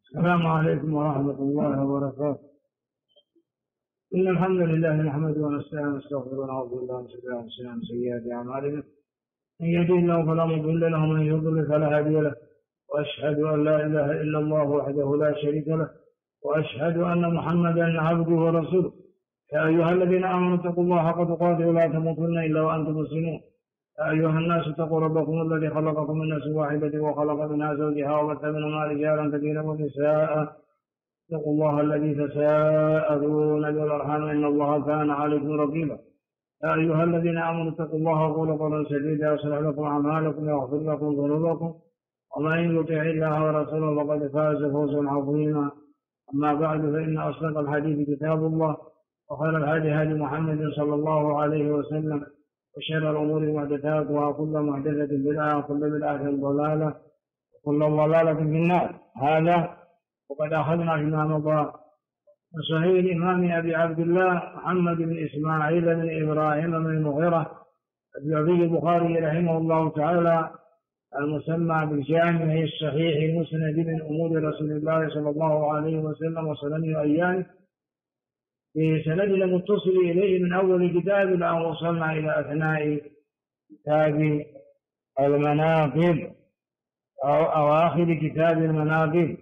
السلام عليكم ورحمة الله وبركاته. إن الحمد لله نحمده ونستعينه ونستغفره ونعوذ بالله من شرور أنفسنا ومن سيئات أعمالنا. من يهده الله فلا مضل له ومن يضلل فلا هادي له، وأشهد أن لا إله إلا الله وحده لا شريك له، وأشهد أن محمدا عبده ورسوله. يا أيها الذين آمنوا اتقوا الله حق تقاته ولا تموتن إلا وأنتم مسلمون. يا أيها الناس اتقوا ربكم الذي خلقكم من نفس واحدة وخلق منها زوجها وبث منهما رجالا كثيرا ونساء. اتقوا الله الذي تساءلون به والأرحام إن الله كان عليكم رقيبا. يا أيها الذين آمنوا اتقوا الله وقولوا قولا سديدا يصلح لكم أعمالكم ويغفر لكم ذنوبكم، ومن يطع الله ورسوله فقد فاز فوزا عظيما. أما بعد، فإن أصدق الحديث كتاب الله، وخير الهدي هدي محمد صلى الله عليه وسلم، وشر الأمور محدثاتها، وكل محدثة بدعة، وكل بدعة ضلالة، وكل ضلالة في النار. هذا وقد أخذنا فيما مضى من صحيح الإمام أبي عبد الله محمد بن إسماعيل بن إبراهيم بن المغيرة أبي البخاري رحمه الله تعالى، المسمى بالجامع الصحيح المسند من أمور رسول الله صلى الله عليه وسلم وسنن أيامه، بسندنا المتصل إليه من أول كتاب إلى أن وصلنا إلى أثناء كتاب المناقب أو أواخر كتاب المناقب.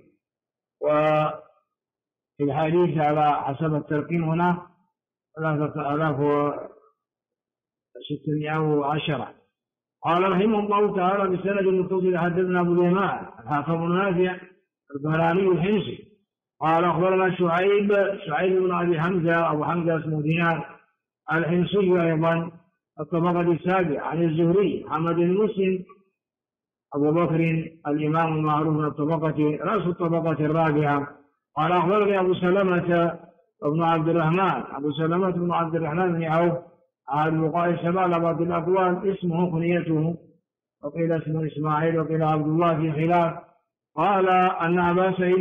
وفي الحديث على حسب الترقيم هنا 3610. قال رحمه الله تعالى بسند المتصل حدثنا أبو اليمان الحافظ النافع البهراني الحمصي قال أخبرنا شعيب بن أبي حمزة، أبو حمزة اسمه دينار الحمصي أيضا الطبقة السابعة، عن الزهري محمد بن مسلم أبو بكر الإمام المعروف من الطبقة رأس الطبقة الرابعة. قال أخبرني أبو سلمة بن عبد الرحمن، أبو سلمة بن عبد الرحمن بن عوف عن الوقاء السبع بعض الأقوال اسمه كنيته، وقيل اسمه إسماعيل وقيل عبد الله في خلاف. قال أن أبا سعيد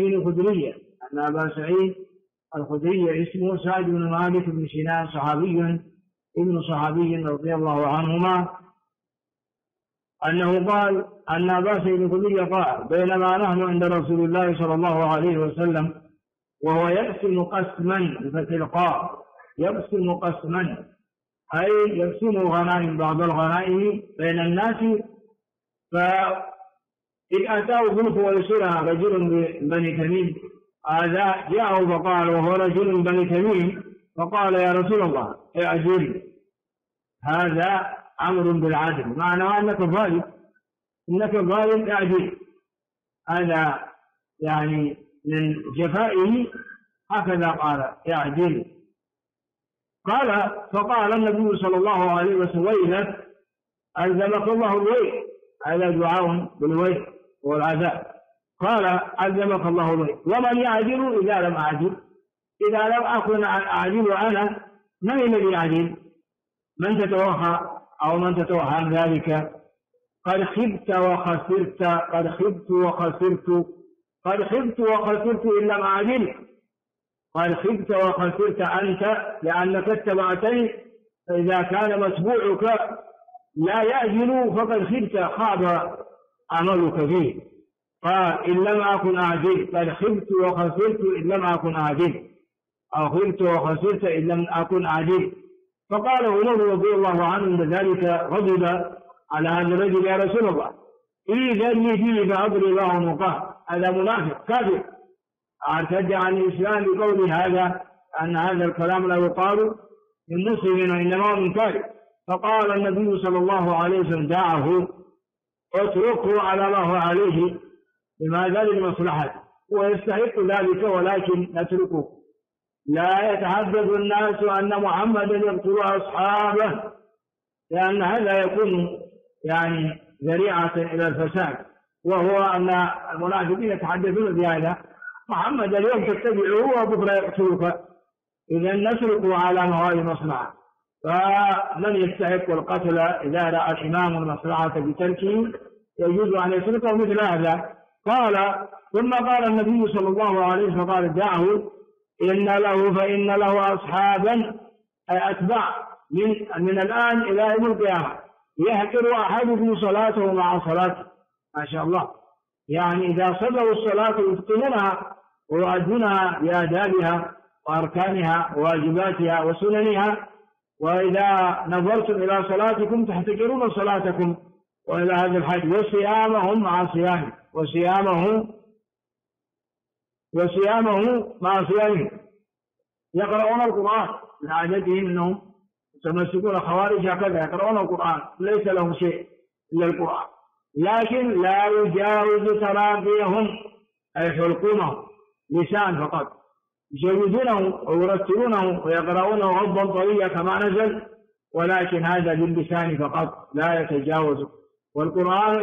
الخدري اسمه سعد بن مالك بن سنان، صحابي ابن صحابي رضي الله عنهما، أنه قال أن أبا سعيد الخدري قال بينما نحن عند رسول الله صلى الله عليه وسلم وهو يقسم قسما بفتح القاف، يقسم قسما أي يقسم غنائم بعض الغنائم بين الناس، فإذ أتاه ظلف ويسرها رجل من بني تميم، هذا جاءه فقال وهو رجل من بني تميم، فقال يا رسول الله اعجل، هذا أمر بالعدل، معنى أنك ظالم اعجل، هذا يعني من جفائه، هكذا قال اعجل. قال فقال النبي صلى الله عليه وسلم ويلك ألزمك الله الويل، هذا دعاء بالويل والعذاب. قال ألزمك الله الويل، ومن يعجل إذا لم أعجل، إذا لم أكن أعجل أنا من الذي يعجل؟ من تتوخى أو من تتوهم ذلك؟ قد خبت وخسرت، قد خبت وخسرت، قد خبت وخسرت إن لم أعجل، قد خبت وخسرت أنت لأنك اتبعتني، فإذا كان متبوعك لا يعجل فقد خبت، خاب عملك فيه. قال إن لم أكن أعجل، قد خبت وخسرت إن لم أكن أعجل، أو خبت وخسرت إن لم أكن أعجل. فقال عمر رضي الله عنه بذلك غضب على هذا الرجل يا رسول الله إذن لي فيه فأضرب الله عنقه، هذا منافق كافر ارتد عن الإسلام بقول هذا، أن هذا الكلام لا يقال من مسلم وإنما من كافر. فقال النبي صلى الله عليه وسلم دعه اتركه على ما هو عليه، لماذا؟ للمصلحة، ويستحق ذلك ولكن نتركه. لا يتحدث الناس أن محمدا يقتل أصحابه، لأن هذا يكون يعني ذريعة إلى الفساد، وهو أن المنافقين يتحدثون بهذا محمدا اليوم تتبعه وبكرة يقتلك، إذا نتركه على ما هو المصلحة. فمن يستحق القتل إذا رأى الإمام المصلحة بتركه يجوز أن يتركه مثل هذا. قال ثم قال النبي صلى الله عليه وسلم قال دعه فإن له أصحابا أي أتباع من الآن إلى يوم القيامة، يهكر أحدكم صلاته مع صلاته، ما شاء الله، يعني إذا صلوا الصلاة يتقنونها ويؤدونها بآدابها وأركانها وواجباتها وسننها، وإذا نظرتم إلى صلاتكم تحتقرون صلاتكم، وإلى هذا الحد. وصيامهم مع صيامه، وصيامه مع صيامه، يقرؤون القرآن لعادتهم أنهم يتمسكون خوارج هكذا، يقرؤون القرآن ليس لهم شيء إلا القرآن، لكن لا يجاوز تراقيهم أي حلقونه لسان فقط، يجوزونه ويرتلونه ويقرؤونه غضا طريا كما نزل، ولكن هذا باللسان فقط لا يتجاوز. والقرآن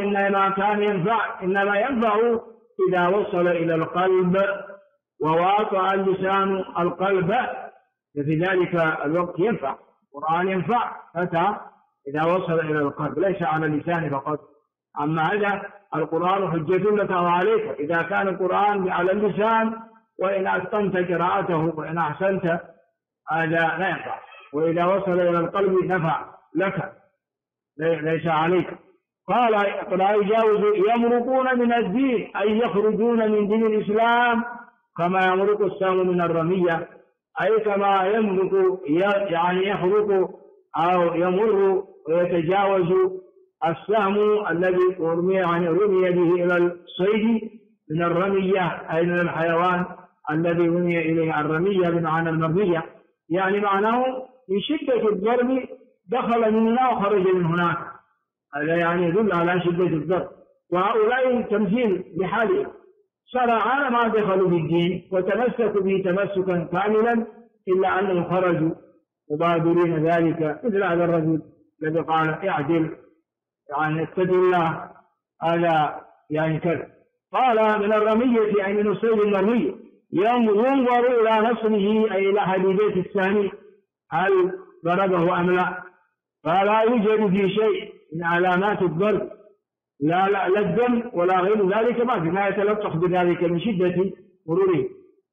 إنما ينفع إذا وصل إلى القلب وواطأ اللسان القلب، ففي ذلك الوقت ينفع القرآن، ينفع متى؟ إذا وصل إلى القلب، ليس على اللسان فقط. أما هذا القرآن حجة لك وعليك، إذا كان القرآن على اللسان وإن أتقنت قراءته وإن أحسنت هذا لا ينفع، وإذا وصل إلى القلب نفع لك ليس عليك. قال لا يجاوز يمرقون من الدين أي يخرجون من دين الإسلام كما يمرق السهم من الرمية، أي كما يمرق يعني يخرق أو يمر ويتجاوز السهم الذي رمي به إلى الصيد من الرمية، أي من الحيوان الذي رمي إليه الرمية بمعنى المرمية، يعني معناه من شدة الضرب دخل من هنا وخرج من هناك، هذا يعني يدل على شدة الضرب. وهؤلاء تمثيل بحاله صراحة ما دخلوا بالدين وتمسكوا به تمسكا كاملا، إلا أنهم خرجوا مبادرين ذلك، مثل هذا الرجل الذي قال اعدل يعني اتق الله، هذا يعني كذا. قال من الرمية أي من الصيد المرمي، ينظر إلى نصره أي إلى حديدة الثاني هل ضربه أم لا، فلا يوجد في شيء من علامات الضرب لا الدم ولا غير ذلك، ما يتلطخ بذلك من شدة مروره.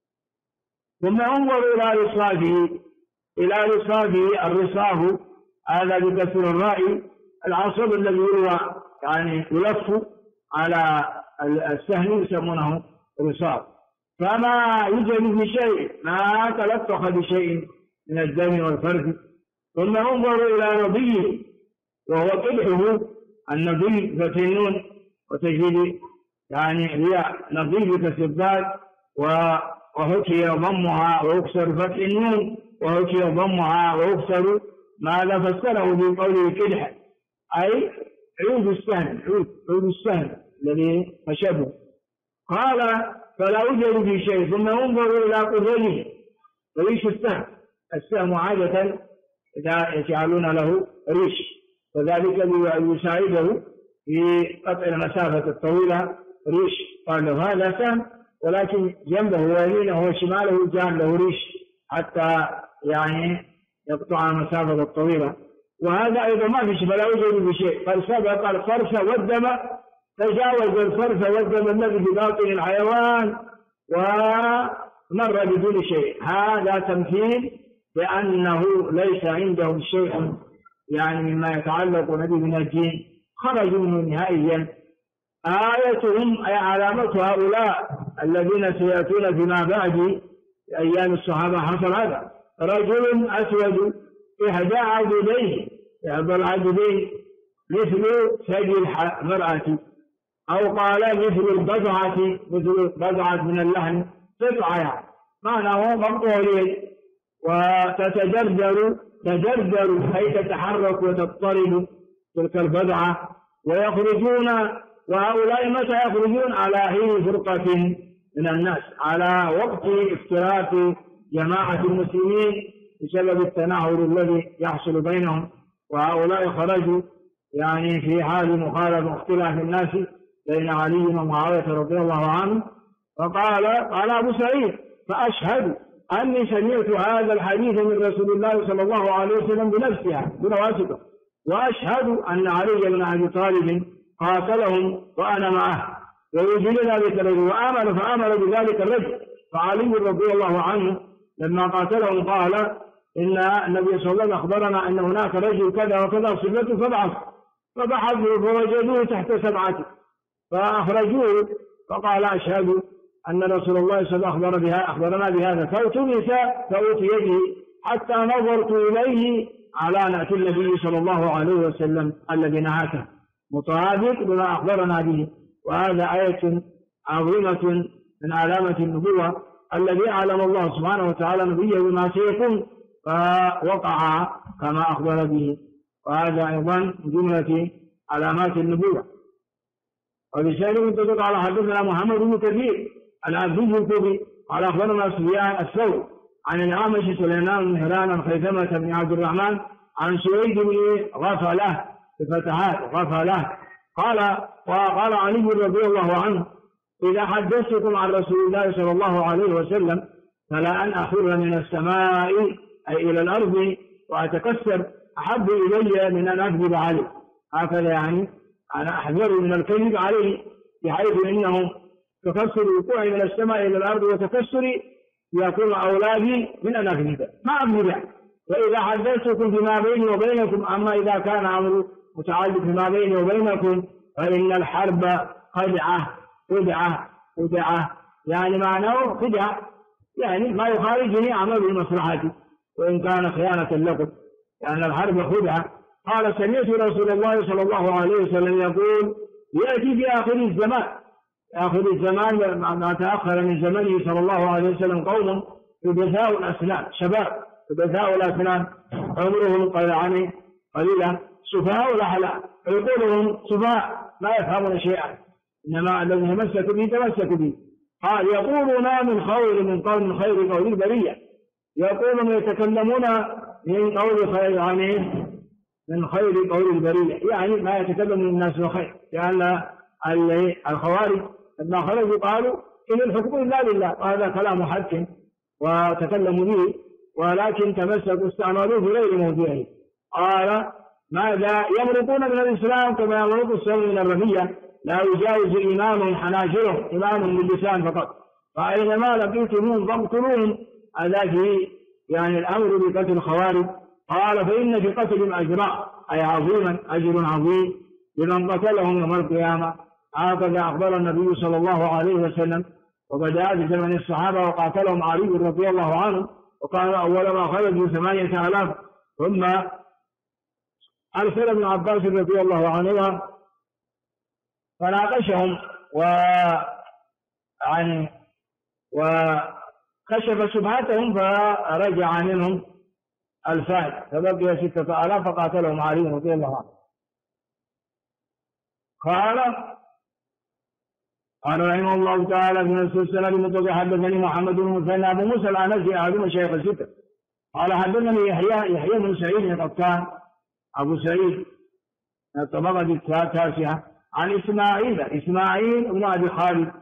ثم انظر إلى رصافه الرصاف هذا بكسر الراء العصب الذي يروى يعني يلف على السهم يسمونه رصاف، فما يوجد في شيء ما تلطخ بشيء من الدم والفرد. ثم انظر إلى نضيه وهو قدحه، النضي فتح النون وتجديد يعني هي نضي بكسر الضاد وحكي ضمها ويكسر فتح النون وحكي ضمها ويكسر، ماذا فسره بقوله كدح أي عود السهم الذي خشبه. قال فلا يوجد في شيء. ثم انظر إلى قدره، وريش السهم عادة إذا يجعلون له ريش، وذلك ليساعده في قطع المسافة الطويلة ريش، قال له هذا سهم ولكن جنبه ويمينه وشماله جعل له ريش حتى يعني يقطع المسافة الطويلة. وهذا أيضا ما في شيء، فلا يوجد بشيء، قد سبق الفرس والدم، تجاوز الفرس والدم الذي في باطن الحيوان ومر بدون شيء. هذا تمثيل بأنه ليس عندهم شيء يعني مما يتعلق به من الدين، خرجوا منه نهائيا. آيتهم أي علامة هؤلاء الذين سيأتون فيما بعد أيام الصحابة حصل هذا، رجل أسود إحدى عضديه، إحدى العضدين مثل ثدي المرأة، أو قال مثل البضعة، مثل بضعة من اللحم قطعة، معناه مقطوع اليد، وتتدردر أي تتحرك وتضطرب تلك البضعة، ويخرجون. وهؤلاء متى يخرجون؟ على حين فرقة من الناس، على وقت افتراق جماعة المسلمين بسبب التناحر الذي يحصل بينهم. وهؤلاء خرجوا يعني في حال مخالفة اختلاف الناس بين علي ومعاوية رضي الله عنه. فقال أبو سعيد فأشهد أني سمعت هذا الحديث من رسول الله صلى الله عليه وسلم بنفسها بنواسطه، وأشهد أن علي بن أبي طالب قاتلهم وأنا معه، ووجد ذلك الرجل فآمن بذلك الرجل. فعلي رضي الله عنه لما قاتلهم قال إن النبي صلى الله عليه وسلم أخبرنا أن هناك رجل كذا وكذا صفته فبحثوا فوجدوه تحت 7، فأخرجوه فقال أشهد أن رسول الله صلى الله عليه وسلم أخبرنا بهذا، فالتمس فأوتي به حتى نظرت إليه على نأتي النبي صلى الله عليه وسلم الذي نهاته مطابق بما أخبرنا به. وهذا آية عظيمة من علامة النبوة الذي أعلم الله سبحانه وتعالى نبيه بما سيكون فوقع كما أخبر به، وهذا أيضا من جملة علامات النبوة. وبشأنه تدل على حدثنا محمد بن كثير العبدي الكوفي قال أخبرنا سفيان الثوري عن الأعمش سليمان بن مهران عن خيثمة بن عبد الرحمن عن سويد بن غفلة بفتحات غفلة قال علي رضي الله عنه: إذا حدثتكم عن رسول الله صلى الله عليه وسلم فلا أن أخر من السماء أي إلى الأرض وأتكسر أحب إلي من أن أكذب عليه. هكذا يعني أنا أحذر من الكذب عليه، بحيث إنه تكسر وقوعي من السماء إلى الأرض وتكسري يكون أولادي من أن أكذب ما أكذب. وإذا حدثتكم فيما بيني وبينكم، أما إذا كان أمر متعلق فيما بيني وبينكم فإن الحرب خدعة يعني معناه خدعة، يعني ما يخالجني عمل مصلحتي وإن كان خيانة لكم، لأن الحرب خدعة. قال: سمعت رسول الله صلى الله عليه وسلم يقول: يأتي في آخر الزمان ما تأخر من زمنه صلى الله عليه وسلم قوم حدثاء الأسنان، شباب حدثاء الأسنان عمرهم قليلا سفهاء الأحلام، عقولهم سفهاء لا يفهمون شيئا، إنما الذي تمسك به. قال: يقولون من قول خير قول البرية، يقولون يتكلمون من قول خير يعني من خير قول البرية، يعني ما يتكلم الناس بخير، لأن الخوارج لما خرجوا قالوا إن الحكم إلا لله، وهذا كلام حق وتكلموا به، ولكن تمسكوا استعملوه في غير موضعه. قال: ماذا يمرقون من الإسلام كما يمرق السهم من الرمية، لا يجاوز إمام حناجرهم، إمام باللسان فقط، فأينما لقيتموهم فاقتلوهم. هذا في يعني الأمر بقتل الخوارج. قال: فإن في قتلهم أجرا، أي عظيما، أجر عظيم لمن قتلهم يوم القيامة. هكذا أخبر النبي صلى الله عليه وسلم. وبدأ في زمن الصحابة وقاتلهم علي رضي الله عنه، وكان أول ما خرجوا 8,000، ثم أرسل ابن عباس رضي الله عنهما فناقشهم وكشف شبهاتهم فرجع منهم 2,000 فبقي 6,000 فقاتلهم علي رضي الله عنه. قال رحمه الله تعالى: من السلسلة المتوقع حدثني محمد بن مثنى أبو موسى العنزي أحد مشايخ الستة قال: حدثني يحيى بن سعيد القطان أبو سعيد الطبقة التاسعة عن إسماعيل بن أبي خالد،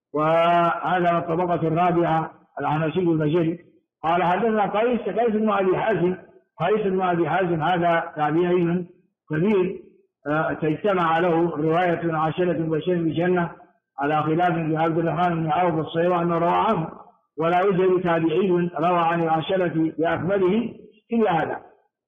وهذا الطبقة الرابعة العنشي البجلي. قال: حدثنا قيس بن أبي حازم هذا تابعي كبير تجتمع له رواية عشرة بشر بالجنة على خلاف عبد الرحمن بن عوف الصيوى أنه روى عنه، ولا يوجد تابعي روى عن العشرة بأكمله إلا هذا.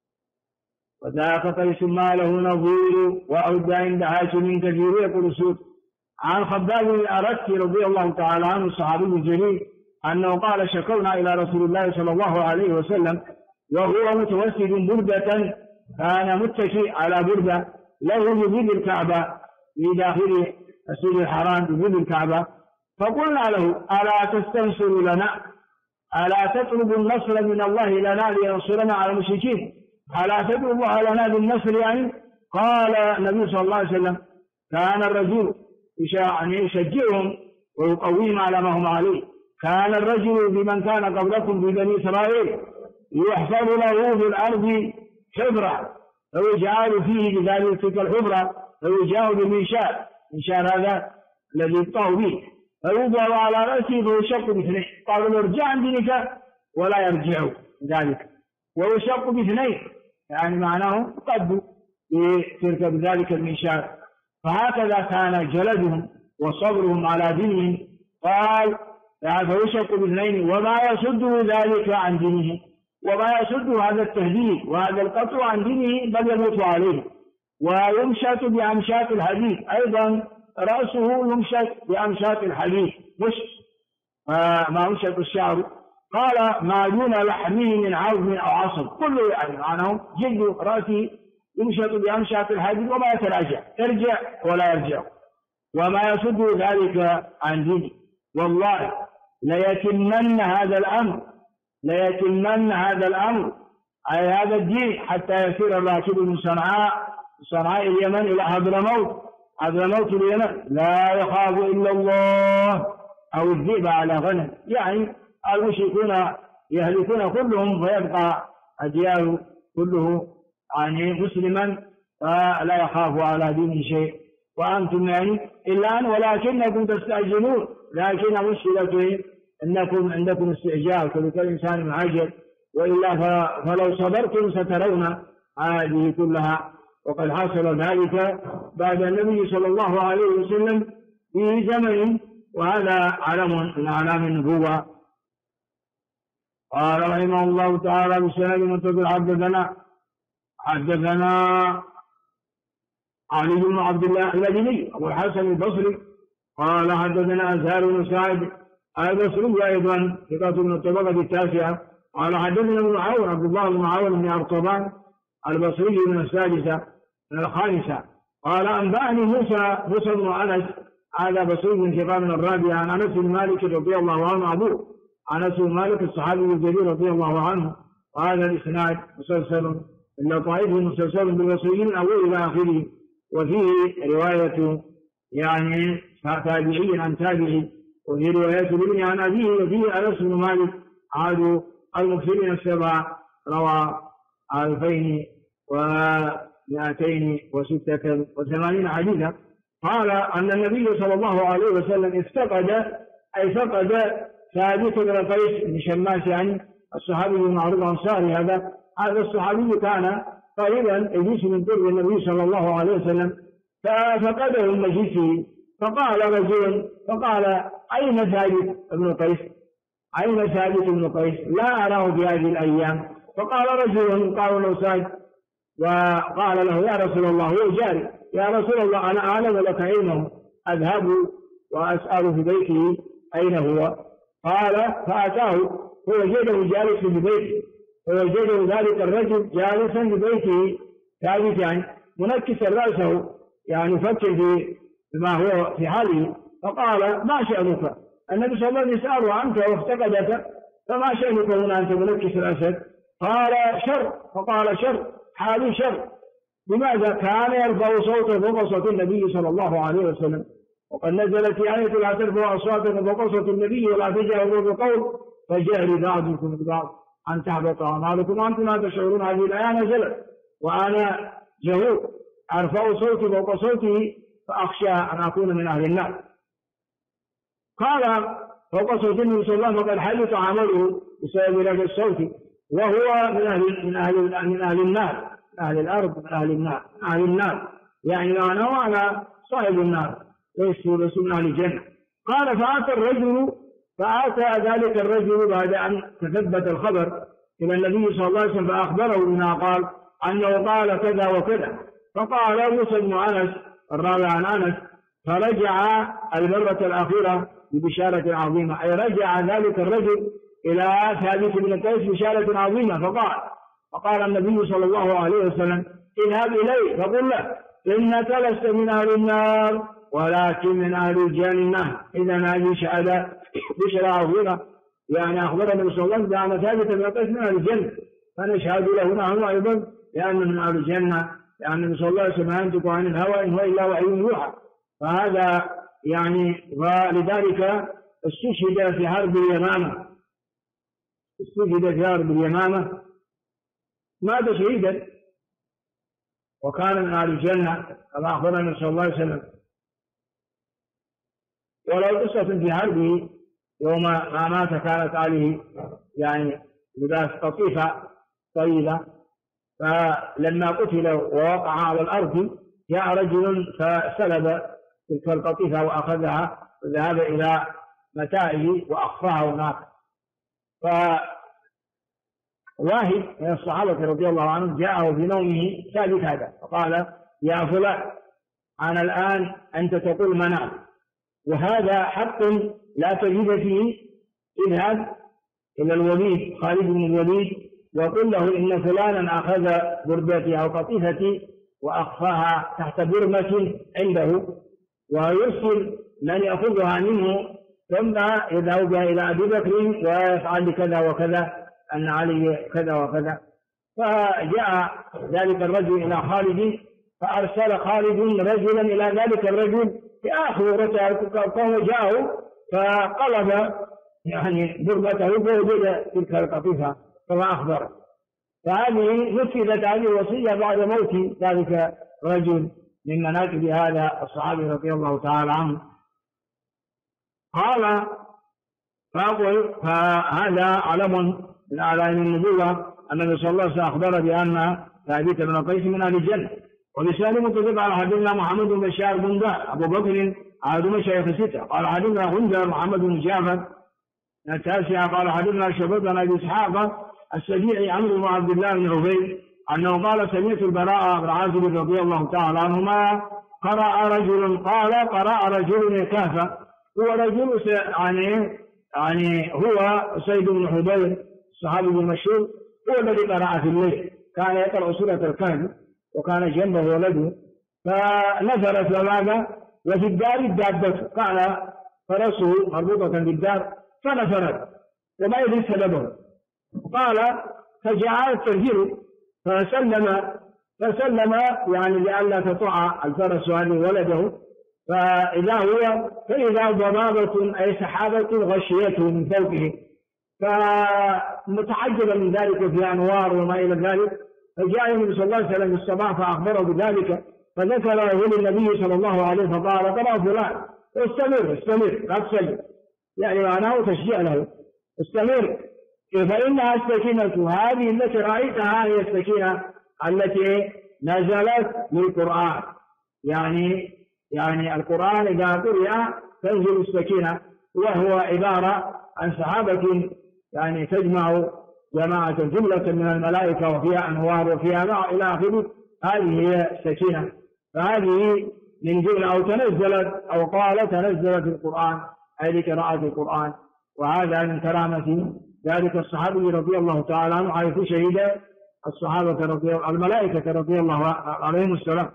وذاك قيس ما له نظير وأود عند هاشم كثير يقول سود. عن خباب بن الأرت رضي الله تعالى عنه الصحابي الجليل أنه قال: شكونا إلى رسول الله صلى الله عليه وسلم وهو متوسد بردة، كان متكئ على بردة له بظل الكعبة في داخل المسجد الحرام بظل الكعبة، فقلنا له: ألا تستنصر لنا؟ ألا تطلب النصر من الله لنا لينصرنا على المشركين؟ ألا تدعو الله لنا بالنصر يعني؟ قال النبي صلى الله عليه وسلم: كان الرجل يشجعهم ويقويهم على ما هم عليه. كان الرجل بمن كان قبلكم في بني إسرائيل يحفر له في الأرض حفرة فيجعل فيه بذلك تلك الحفرة فيجاء بالمنشار، هذا الذي يقطع به، فيوضع على رأسه فيشق باثنين. قالوا: ارجع عن دينك، ولا يرجع ذلك، ويشق باثنين يعني معناه قد تركب ذلك المنشار. فهكذا كان جلدهم وصبرهم على دينهم. قال: فيشق باثنين، وما يصد ذلك عن دينه، وما يصد هذا التهديد وهذا القطع عن دينه بل يموت عليه. ويمشط بأمشاط الحديد أيضا رأسه يمشط بأمشاط الحديد، مش ما يمشط الشعر. قال ما دون لحمه من عظم أو عصب، كله يعني معناه جلد رأسه يمشط بأمشاط الحديد وما يتراجع، يرجع ولا يرجع، وما يصد ذلك عن دينه. والله ليتمن هذا الأمر أي هذا الدين حتى يسير الراكب من صنعاء اليمن إلى حضرموت اليمن لا يخاف إلا الله أو الذئب على غنم. يعني المشركون يهلكون كلهم ويبقى الديار كله يعني مسلما فلا يخاف على دين شيء، وأنتم يعني إلا ولكنكم تستعجلون، لكن مشكلة إنكم عندكم استعجال كل إنسان معجل، وإلا فلو صبرتم سترون هذه كلها. وقد حصل ذلك بعد النبي صلى الله عليه وسلم في زمن، وهذا علم من أعلام النبوة. قال رحمه الله تعالى بسند متصل حدثنا علي بن عبد الله المديني أبو الحسن البصري قال حدثنا أزهر بن سعد البصري أيضا ثقة من الطبقة التاسعة قال حدثنا ابن عون عبد الله بن عون بن أرطبان البصري من السادسة من الخامسة قال أنبأني موسى بن أنس هذا بصري من ثقة من الرابعة عن أنس بن مالك رضي الله عنه أبوه أنس بن مالك الصحابي الجليل رضي الله عنه. وهذا الإسناد مسلسل إلا طائفة مسلسل بالبصريين من أول إلى آخره، وفيه رواية يعني تابعي عن تابعي، وفي رواية ابن عن أبيه، وفيه أنس بن مالك عاد المكثرين السبعة روى 2286 حديثا. قال أن النبي صلى الله عليه وسلم فقد ثابت بن قيس بن شماس يعني الصحابي المعروف الأنصاري. هذا الصحابي كان قريبا يجلس من قرب النبي صلى الله عليه وسلم، ففقده من مجلسه، فقال أين ثابت بن قيس؟ لا أراه في هذه الأيام. فقال رجل قال له ثابت، وقال له يا رسول الله هو جاري، يا رسول الله أنا أعلم لك أينه، أذهب وأسأل في بيته أين هو. قال فأتاه فوجده جالسا في بيته، فوجده ذلك الرجل جالسا في بيته ثابتا منكسا رأسه يعني يفكر بما هو في حاله. فقال ما شأنك؟ النبي صلى الله عليه وسلم يسأله عنك وافتقدك، فما شأنك هنا أنت منكس رأسك؟ قال شر. فقال شر، حالي شر. لماذا؟ كان يرفع صوته فوق صوت النبي صلى الله عليه وسلم، وقد نزلت آية لا ترفعوا أصواتكم فوق صوت النبي ولا تجهروا بالقول فجهر بعضكم ببعض أن تحبط أعمالكم وأنتم لا تشعرون. هذه الآية نزلت وأنا جهور أرفع صوتي فوق صوته فأخشى أن أكون من أهل النار. قال فوق صوت النبي صلى الله عليه وسلم فقد حدث عمله بسبب رفع الصوت، وهو من أهل النار، أهل الأرض، من أهل النار يعني أنا صاحب النار ليس من أهل الجنة. قال فأتى ذلك الرجل بعد أن تثبت الخبر إلى النبي صلى الله عليه وسلم فأخبره بما قال أنه قال كذا وكذا. فقال موسى بن أنس الراوي عن أنس فرجع المرة الأخيرة ببشارة عظيمة، أي رجع ذلك الرجل إلى ثابت بن قيس بشارة عظيمة. فقال النبي صلى الله عليه وسلم اذهب إليه فقل له إنك لست من أهل النار ولكن من أهل الجنة. إذا هذه شهادة بشرى عظيمة، يعني أخبرنا رسول الله بأن ثابت بن قيس من أهل الجنة، فنشهد له نحن أيضا لأنه من أهل الجنة، لأن صلى الله عليه وسلم ينطق عن الهوى إن هو إلا وحي يوحى. فهذا يعني ولذلك استشهد في حرب اليمامة، مات شهيدا وكان من أهل الجنة كما أخبرنا صلى الله عليه وسلم. ولو قصة في حربه يوم ما مات كانت عليه يعني لباس قطيفة طيبة، فلما قتل ووقع على الأرض جاء رجل فسلب تلك القطيفة وأخذها وذهب إلى متاعه وأخفاها هناك. فواحد من الصحابة رضي الله عنهم جاءه في نومه ثابت هذا فقال يا فلان أنا الآن أنت تقول منام، وهذا حق لا تجد فيه. اذهب إلى الوليد خالد بن الوليد وقل له إن فلانا أخذ بردتي أو قطيفتي وأخفاها تحت برمة عنده، ويرسل من يأخذها منه ثم يذهب بها إلى أبي بكر ويفعل كذا وكذا أن علي كذا وكذا. فجاء ذلك الرجل إلى خالد، فأرسل خالد رجلا إلى ذلك الرجل في آخر قوم جاءوا فقلب يعني بربته فوجد تلك القطيفة كما أخبر. فهذه نفذت هذه الوصية بعد موت ذلك الرجل من مناكب هذا الصحابي رضي الله تعالى عنه. قال فهذا علم من أعلام النبوة. النبي صلى الله عليه وسلم أخبر بأن ثابت بن قيس من أهل الجنة. وبسالم متفق على حديثنا محمد بن بشار بن دار أبو بكر أحد مشايخ الستة. قال حديثنا غندر محمد بن جعفر التاسعة. قال حديثنا شعبة بن أبي إسحاق السبيعي عمرو بن عبد الله بن عبيد أنه قال سمعت البراء بن عازب رضي الله تعالى عنهما قرأ رجل الكهف. هو رجل يعني هو سيد بن حضير الصحابي المشهور، هو الذي قرأ في الليل، كان يقرأ سورة الكهف وكان جنبه ولده. فنزلت وماذا وفي الدار الدابة، كان فرسه مربوطة بالدار فنفرت وما يدري سببه. قال فجعلت ترجل فسلم يعني لئلا تطع الفرس هذه ولده. فإذا ضبابة أي سحابة غشيته من فوقه، فمتعجبا من ذلك في أنوار وما إلى ذلك. فجاء النبي صلى الله عليه وسلم في الصباح فأخبره بذلك، فذكر له النبي صلى الله عليه وسلم فقال قرأ فلان استمر لا تسلم، يعني معناه تشجيع له استمر، فإنها السكينة هذه التي رأيتها هي السكينة التي نزلت للقرآن. يعني القرآن إذا قرأ تنزل السكينة، وهو عبارة عن سحابة يعني تجمع جماعة جملة من الملائكة وفيها أنوار وفيها نوع إلى آخره. هذه هي السكينة. فهذه من جملة أو تنزلت أو قال تنزلت القرآن أي لقراءة القرآن. وهذا من كرامة ذلك الصحابي رضي الله تعالى عنه حيث شهد الصحابة الملائكة رضي الله عليهم السلام.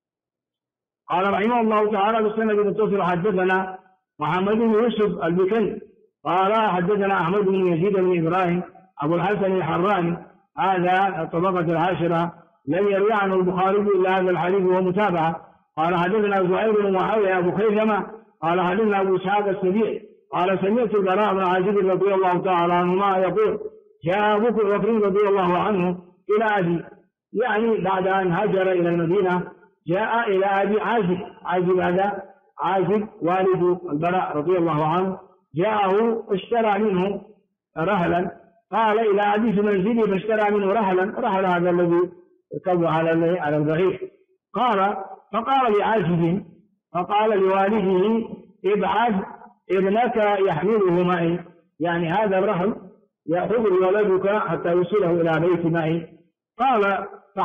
قال رحمه الله تعالى بالسند المتصل حدثنا محمد بن يوسف البكري قال حدثنا أحمد بن يزيد بن إبراهيم أبو الحسن الحراني، هذا الطبقة العاشرة، لم يروي عنه البخاري إلا هذا الحديث وهو متابعة. قال حدثنا زهير بن معاوية أبو خيثمة قال حدثنا أبو إسحاق السبيعي قال سمعت البراء بن عازب رضي الله تعالى عنهما يقول جاء أبو بكر رضي الله عنه إلى أبي، يعني بعد أن هاجر إلى المدينة جاء إلى أبي عازب هذا عازب والد البراء رضي الله عنه، جاءه اشترى منه رهلا، قال إلى أبي في منزله فاشترى منه رهل هذا الذي يركب على البعير. فقال لعازب فقال لوالده ابعث ابنك يحمله معي، يعني هذا الرهل يأخذ ولدك حتى يوصله إلى بيت معي. قال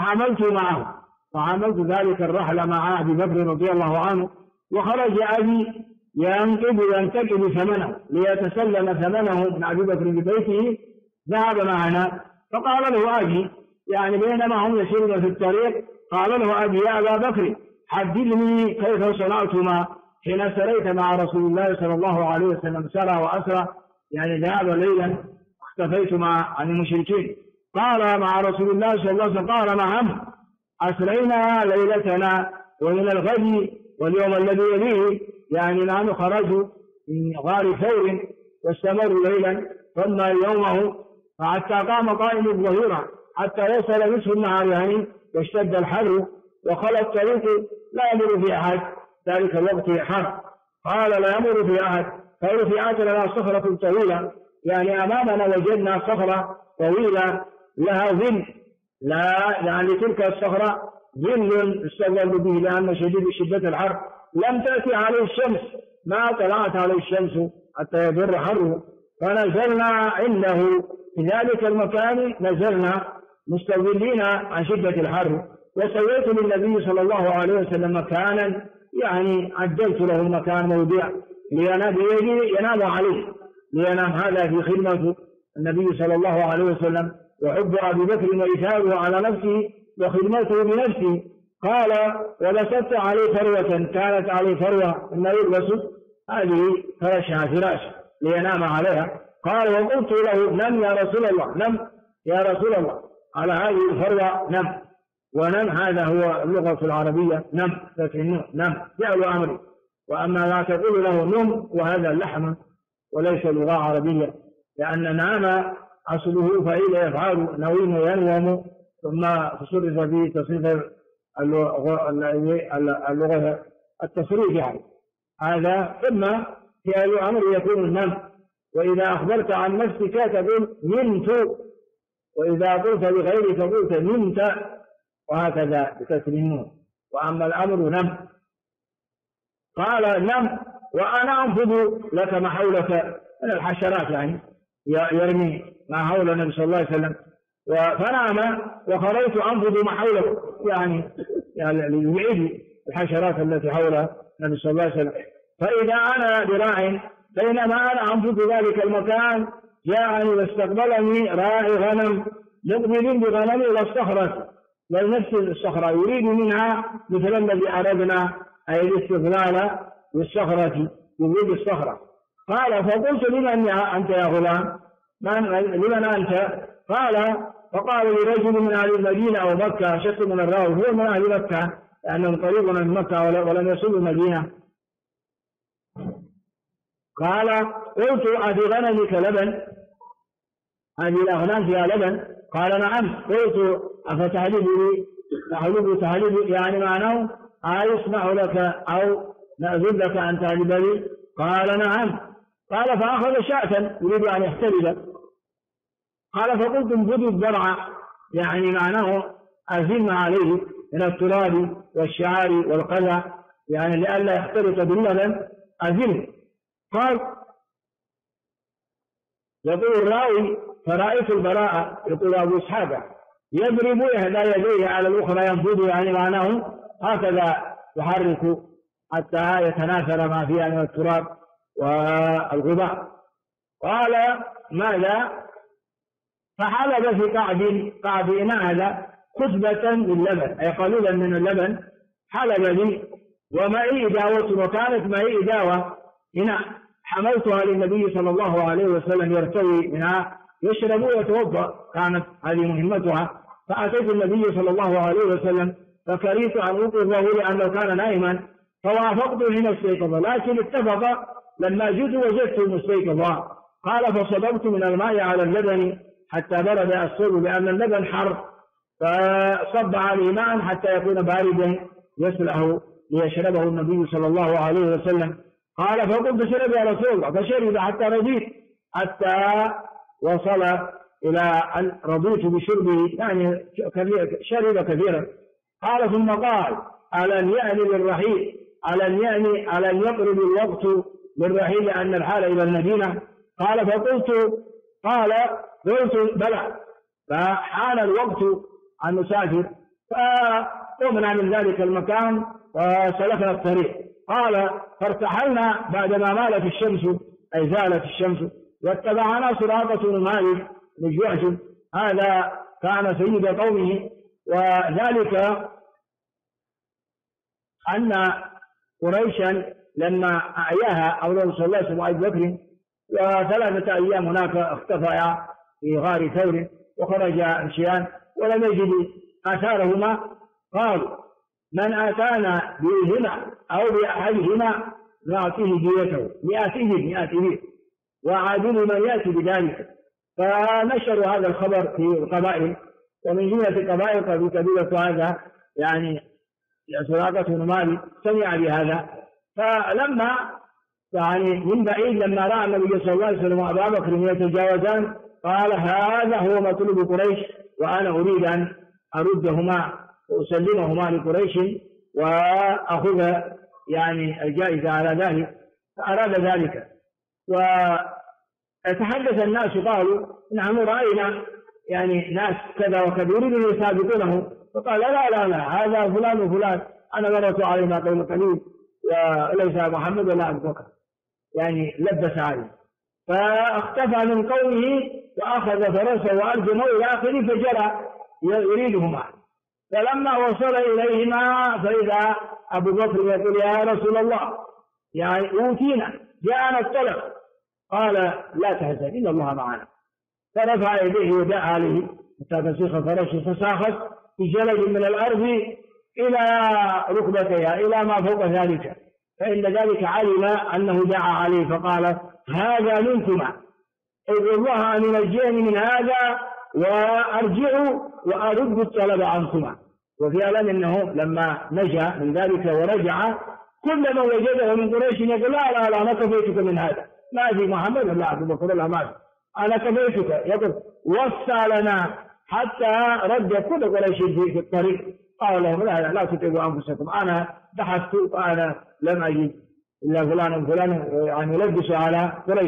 فحملت ذلك الرحل مع أبي بكر رضي الله عنه، وخرج أبي ينتقل ثمنه ليتسلم ثمنه من أبي بكر ببيته، ذهب معنا. فقال له أبي يعني بينما هم يسيرون في الطريق قال له أبي يا أبا بكر حدثني كيف صنعتما حين سريت مع رسول الله صلى الله عليه وسلم سرى وأسرى، يعني ذهب ليلا اختفيتما عن المشركين. قال مع رسول الله صلى الله عليه وسلم قال نعم أسرينا ليلتنا ومن الغد واليوم الذي يليه، يعني نحن خرجوا من غار ثور واستمروا ليلا ثم يومه حتى قام قائم الظهيرة حتى وصل نصف النهار يعني واشتد الحر وخلى الطريق لا يمر في أحد، ذلك الوقت حر. قال لا يمر في أحد، فرفعت لنا صخرة طويلة، يعني أمامنا وجدنا صخرة طويلة لها ظل، لا يعني تلك الصخرة ظل استظل به لأن شدة الحر لم تأتي عليه الشمس، ما طلعت عليه الشمس حتى يبر حره. فنزلنا عنده في ذلك المكان، نزلنا مستظلين عن شدة الحر. وسويت للنبي صلى الله عليه وسلم مكانا، يعني عدلت له المكان موضع ينام عليه، لينام هذا في خدمة النبي صلى الله عليه وسلم، وحب أبي بكر وإيثاره على نفسه وخدمته بنفسه. قال ولست عليه فروة، كانت عليه فروة ما يلبس، هذه فرشها فراش لينام عليها. قال وقلت له نم يا رسول الله، نم يا رسول الله على هذه الفروة، نم. ونم هذا هو اللغة العربية، نم نم فعل أمري. وأما لا تقول له نم وهذا اللحم وليس لغة عربية، لأن نام أصله فإذا يفعل نويم ينوم، ثم تصرف في تصريف اللغة التصريف يعني هذا. ثم فعل أمر يكون النم، وإذا أخبرت عن نفسك تقول نمت، وإذا قلت لغيرك قلت نمت، وهكذا بكسر النون. وأما الأمر نم. قال نم وأنا أنفض لك ما حولك من الحشرات، يعني يرمي ما حول النبي صلى الله عليه وسلم. فنام وخرجت أنفض ما حوله، يعني ليعيد الحشرات التي حول النبي صلى الله عليه وسلم. فإذا أنا براع، بينما أنا أنفض ذلك المكان جاءني واستقبلني راعي غنم مقبل بغنمي إلى الصخرة، لنفس الصخرة يريد منها مثل الذي أردنا، أي الاستغلال بالصخرة، يريد الصخرة. قال فقلت لمن أنت يا غلام، لمن أنت؟ قال فقال لرجل من أهل المدينة أو مكة، شك من الراوي هو من أهل مكة لأنهم قريبون من مكة ولم يصلوا المدينة. قال قلت أفي غنمك لبن؟ هذه الأغنام فيها لبن؟ قال نعم. قلت أفتحلبني؟ تحلب يعني معناه يسمح لك أو نأذن لك أن تحلبني؟ قال نعم. قال فأخذ شاة يريد أن يحتلب. قال فقلت انفضوا الضرع، يعني معناه أزم عليه من التراب والشعار والقذى، يعني لئلا يختلط باللبن أزم. قال يقول الراوي فرأيت البراء، يقول أبو إسحاق يضرب إحدى يديه على الأخرى ينفض، يعني معناه هكذا يحرك حتى يتناثر ما فيها من التراب والغبار. قال ماذا؟ فحلب في قعد إناء هذا خطبة من لبن، أي قليلا من اللبن، حلب لي ومعي إداوة، وكانت معي إداوة إناء حملتها للنبي صلى الله عليه وسلم يرتوي منها يشرب ويتوضأ، كانت هذه مهمتها. فأتيت النبي صلى الله عليه وسلم فكرهت أن أوقظه لأنه كان نائما، فوافقته حين استيقظ، لكن اتفق لما جئت وجدته مستيقظا. قال فصببت من الماء على اللبن حتى برد الصلب، لأن اللبن حر، فصب عليه ماء حتى يكون باردا يسلعه ليشربه النبي صلى الله عليه وسلم. قال فقلت اشرب يا رسول الله، فشرب حتى رضيت، حتى وصل إلى أن رضيت بشربه، يعني شرب كثيرا. قال ثم قال ألن يأني للرحيل، ألن يقرب الوقت للرحيل أن الحال إلى المدينة؟ قال قلت بلى، فحان الوقت أن نسافر. فقمنا من ذلك المكان وسلكنا الطريق. قال فارتحلنا بعدما مالت الشمس، أي زالت الشمس، واتبعنا سراقة بن مالك بن جعشم، هذا كان سيد قومه. وذلك أن قريشا لما أعياها أولاد صلى الله عليه وسلم وأبي بكر، وثلاثة أيام هناك اختفيا في غار ثور، وخرج يمشيان ولم يجد آثارهما، قال من آتانا بهما أو بأحدهما نعطيه ديته، مئة وعادل من يأتي بذلك. فنشروا هذا الخبر في القبائل، ومن جملة القبائل قبيلة هذا يعني سراقة بن مالك سمع بهذا، فلما يعني من بعيد لما رأى النبي صلى الله عليه وسلم وأبا بكر يتجاوزان، قال هذا هو مطلوب قريش، وأنا أريد أن أردهما وأسلمهما لقريش وأخذ يعني الجائزة على ذلك. فأراد ذلك، وتحدث الناس قالوا نحن رأينا يعني ناس كذا وكذا يريدون أن يسابقونه، فقال لا لا لا هذا فلان وفلان أنا مررت علينا قبل قليل ليس محمد ولا أبو بكر، يعني لبس عليه فاختفى من قومه وأخذ فرسه وألجمه إلى آخره فجرى يريدهما. فلما وصل إليهما فإذا أبو بكر يقول يا رسول الله يعني أوتينا جاءنا الطلب. قال لا تحزن إن الله معنا. فرفع يديه ودعا عليه حتى تسيخ فرسه فساخت بجلد من الأرض إلى ركبتيها إلى ما فوق ذلك، فإن ذلك علم أنه دعا عليه فقال هذا منكما ادعوا الله أن ينجيني من هذا وأرجع وأرد الطلب عنكما. وفعلا أنه لما نجا من ذلك ورجع كل من وجده من قريش يقول لا لا لا أنا كفيتك من هذا، ما في محمد ولا أبو بكر ولا ما في، أنا كفيتك. يقول وصى لنا حتى رد كل قريش في الطريق. قال لهم لا لا تتعبوا أنفسكم، أنا بحثت وأنا لم أجد إلا فلان وفلان يعني يلبس على قريش.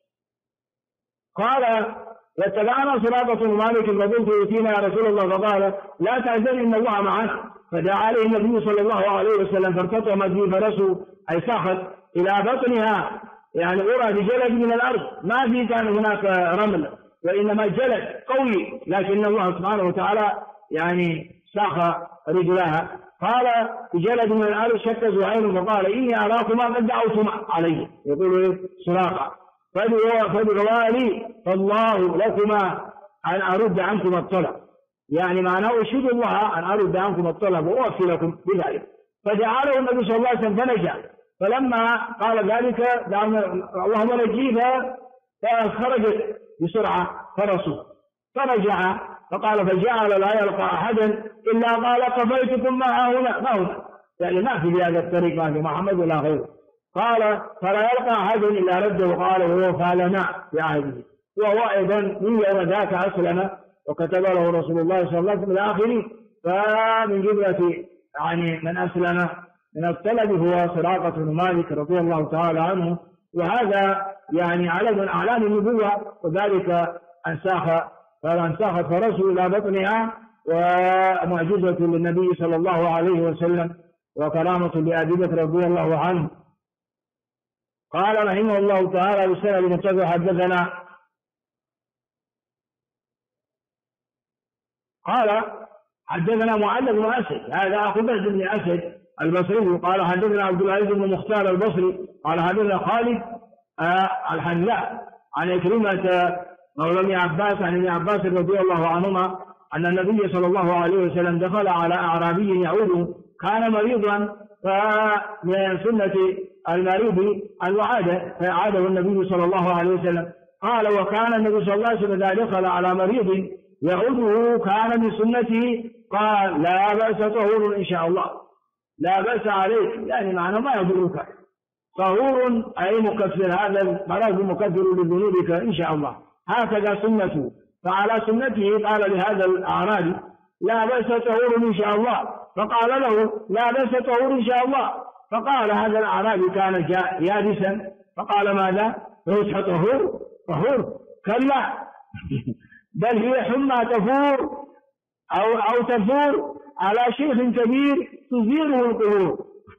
قال واتبعنا سراقة مالك فقلت يؤتينا يا رسول الله، فقال لا تحزن إن الله معنا. فدعا عليه النبي صلى الله عليه وسلم فارتطمت به فرسه أي ساخت إلى بطنها، يعني أرى بجلد من الأرض، ما في كان هناك رمل وإنما جلد قوي، لكن الله سبحانه وتعالى يعني ساخ رجلها. قال بجلد من الأرض شك زهير فقال إني أراكما قد دعوتما عليه، يقول سراقة فادعوا لي فالله لكما أن أرد عنكم الطلب، يعني معناه أشهد الله أن أرد عنكم الطلب وأوفي لكم بذلك. فدعا له النبي صلى الله عليه وسلم فنجا. فلما قال ذلك اللهم نجيها فخرجت بسرعة فرسه فرجع فقال فجعل لا يلقى أحدا إلا قال قفيتكم ما هنا يعني ما في هذا الطريق ما في محمد ولا غيره. قال فلا يلقى أحد إلا رده وقال ووفى لنا بعهده. وهو أيضا من يوم ذاك أسلم وكتب له رسول الله صلى الله عليه وسلم إلى آخره. فمن جملة يعني من أسلم من الطلب هو سراقة بن مالك رضي الله تعالى عنه، وهذا يعني علم من أعلام النبوة، وذلك أنساخت فرسه إلى بطنها، ومعجزة للنبي صلى الله عليه وسلم وكرامة لأبي بكر رضي الله عنه. قال رحمه الله تعالى بسنة المتبع حدثنا معل بن أسد، هذا أخو بهز بن أسد البصري. قال حدثنا عبد العزيز بن مختار البصري قال حدثنا خالد الحذاء عن إكرمة مولى ابن عباس عن ابن عباس رضي الله عنهما أن النبي صلى الله عليه وسلم دخل على أعرابي يعود كان مريضا، فمن سنة المريض الوعادة فعاده النبي صلى الله عليه وسلم. قال وكان النبي صلى الله عليه وسلم إذا دخل على مريض يعوده كان من سنته قال لا بأس طهور إن شاء الله، لا بأس عليك، يعني معنى ما يضرك، طهور أي مكفر، هذا المرض مكفر لذنوبك إن شاء الله، هكذا سنته. فعلى سنته قال لهذا الأعرابي لا بأس طهور إن شاء الله، فقال له لا بأس طهور إن شاء الله. فقال هذا الأعرابي كان يابسا فقال ماذا؟ يصح طهور كلا بل هي حمى تفور أو تفور على شيخ كبير تزيره القبور.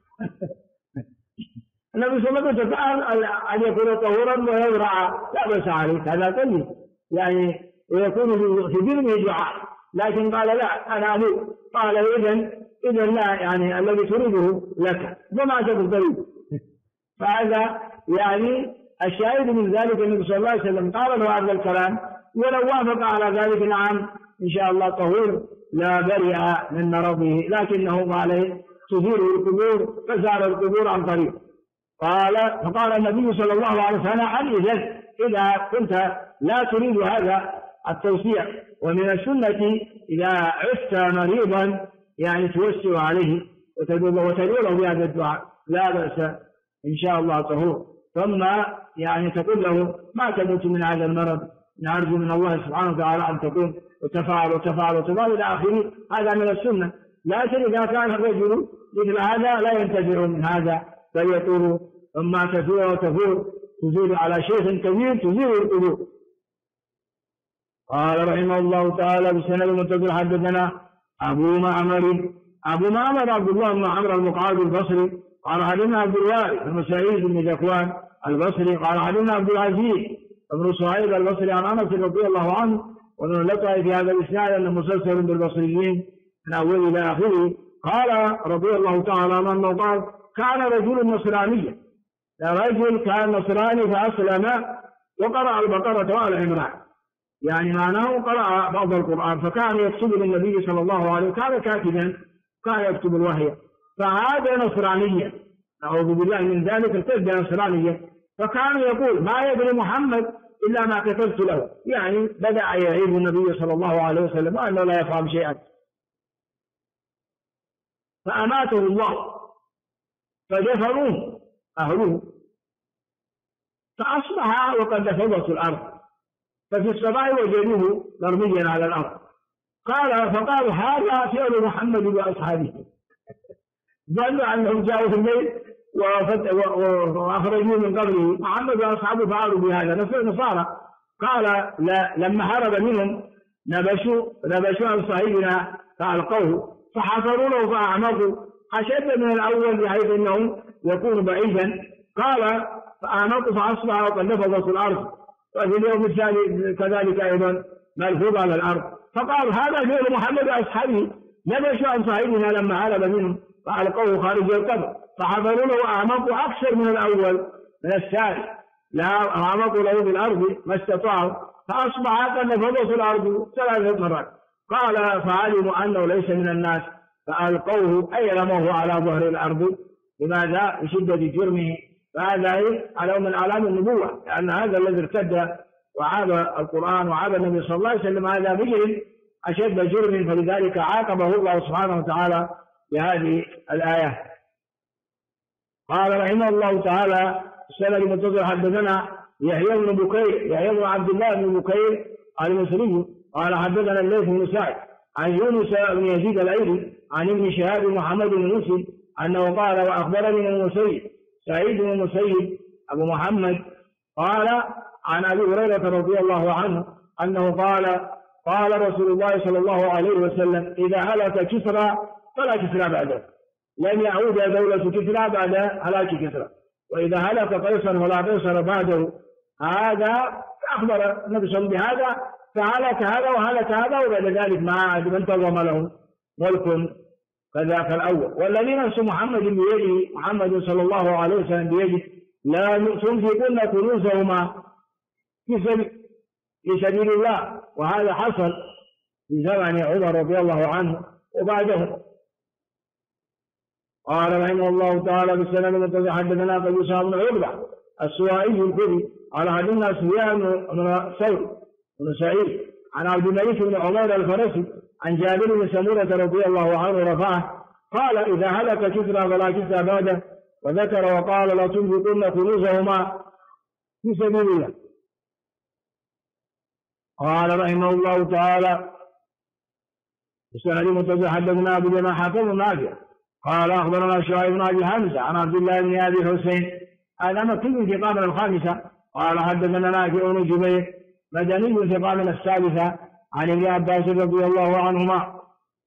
النبي صلى الله عليه وسلم أن يكون طهورا ويزرع لا بأس عليك، هذا طيب يعني ويكون في ذمه دعاء، لكن قال لا أنا أموت. قال إذن لا، يعني الذي تريده لك وما تقول طيب. فهذا يعني الشاهد من ذلك النبي صلى الله عليه وسلم قال له هذا الكلام، ولو وافق على ذلك نعم إن شاء الله طهور لا برئ من مرضه، لكنه قال تزيره القبور فزار القبور عن طريق. فقال النبي صلى الله عليه وسلم إذا كنت لا تريد هذا التوسيع، ومن السنة إذا عدت مريضا يعني توسع عليه وتدعو بهذا الدعاء لا بأس إن شاء الله طهور. ثم يعني تقول له ما تموت من هذا المرض، نرجو من الله سبحانه وتعالى أن تكون وتفعل إلى آخره. هذا من السنة. لكن إذا كان الرجل مثل هذا لا ينتفع من هذا بل يقول أما تفور وتفور تزيد على شيخ كبير تزيد القلوب. قال رحمه الله تعالى بسند المتصل حدثنا أبو معمر عبد الله بن عمرو المقعد البصري قال حدثنا عبد الوارث بن سعيد بن ذكوان البصري قال حدثنا عبد العزيز بن صهيب البصري عن أنس رضي الله عنه. ومن اللطف في هذا الإسناد أنه مسلسل بالبصريين من أوله إلى آخره. قال رضي الله تعالى عنه قال كان رجل نصرانيا، رجل كان نصراني فأسلم وقرأ البقرة وآل عمران، يعني معناه قرأ بعض القرآن، فكان يكتب للنبي صلى الله عليه وسلم، كان كاتبا كان يكتب الوحي، فهذا نصرانيا أعوذ بالله من ذلك، ارتد نصرانيا، فكان يقول ما يدري محمد إلا ما كتبت له، يعني بدأ يعيب النبي صلى الله عليه وسلم وأنه لا يفهم شيئا، فأماته الله فدفنوه أهله، فأصبح وقد فضت الأرض، ففي الصباح وجدوه مرميا على الأرض. فقالوا هذا فعل محمد وأصحابه، ظنوا أنهم جاءوا في الليل وأخرجوه من قبره، محمد وأصحابه فعلوا بهذا نصارى. قال لما هرب منهم نبشوا عن صاحبنا فألقوه، فحفروا له فأعمقوا أشد من الأول بحيث أنه يكون بعيدا. قال فأعمقوا فأصبح وقد نفضت الأرض، وفي اليوم الثاني كذلك أيضا ملفوظ على الأرض. فقال هذا فعل محمد وأصحابه، نبشوا عن صاحبنا لما هرب منهم فألقوه خارج القبر، فحفروا له وأعمقوا أكثر من الأول من الثاني، لا أعمقوا له في الأرض ما استطاعوا، فأصبح قد نفضت الأرض 3 مرات. قال فعلموا أنه ليس من الناس فألقوه أي رموه على ظهر الأرض. لماذا؟ لشدة جرمه، فهذا على من أعلام النبوة، لأن هذا الذي ارتد وعاب القرآن وعاب النبي صلى الله عليه وسلم هذا مجرم أشد جرم، فلذلك عاقبه الله سبحانه وتعالى بهذه الآية. قال رحمه الله تعالى السند المتصل حدثنا يحيى بن عبد الله بن بكير المصري قال حدثنا الليث بن سعد عن يونس بن يزيد الايلي عن ابن شهاب محمد بن مسلم انه قال واخبرني المسيب سعيد بن المسيب ابو محمد قال عن ابي هريره رضي الله عنه انه قال رسول الله صلى الله عليه وسلم اذا هلك كسرى فلا كسرى بعده، لن يعود دولة كسرى بعد هلاك كسرى، وإذا هلك قيصر فلا قيصر بعده. هذا أخبر النبي صلى الله عليه وسلم بهذا، فهلك هذا وهلك هذا، وبعد ذلك ما عاد من انتظم له ملك كذاك الأول. والذي نفس محمد بيده، محمد صلى الله عليه وسلم بيده، لا تنفقن كنوزهما في سبيل الله، وهذا حصل في زمن عمر رضي الله عنه وبعده. قال رحمه الله تعالى بالسند المتصل حدثنا قبيصة بن عقبة السوائي الخدري قال حدثنا سفيان بن ثور بن سعيد عن عبد الملك بن عمير الفرسي عن جابر بن سمورة رضي الله عنه رفعه قال إذا هلك كسرى فلا كسرى بعده، وذكر وقال لا تنفقن كنوزهما في سبيل الله. قال رحمه الله تعالى بالسند المتصل حدثنا أبو جماعة حكم نافع قال أخبرنا شعيب بن أبي حمزة عن عبد الله بن أبي حسين هذا مكي في قامنا الخامسة قال حدثنا نافع بن جبير مدني في قامنا الثالثة عن ابن عباس رضي الله عنهما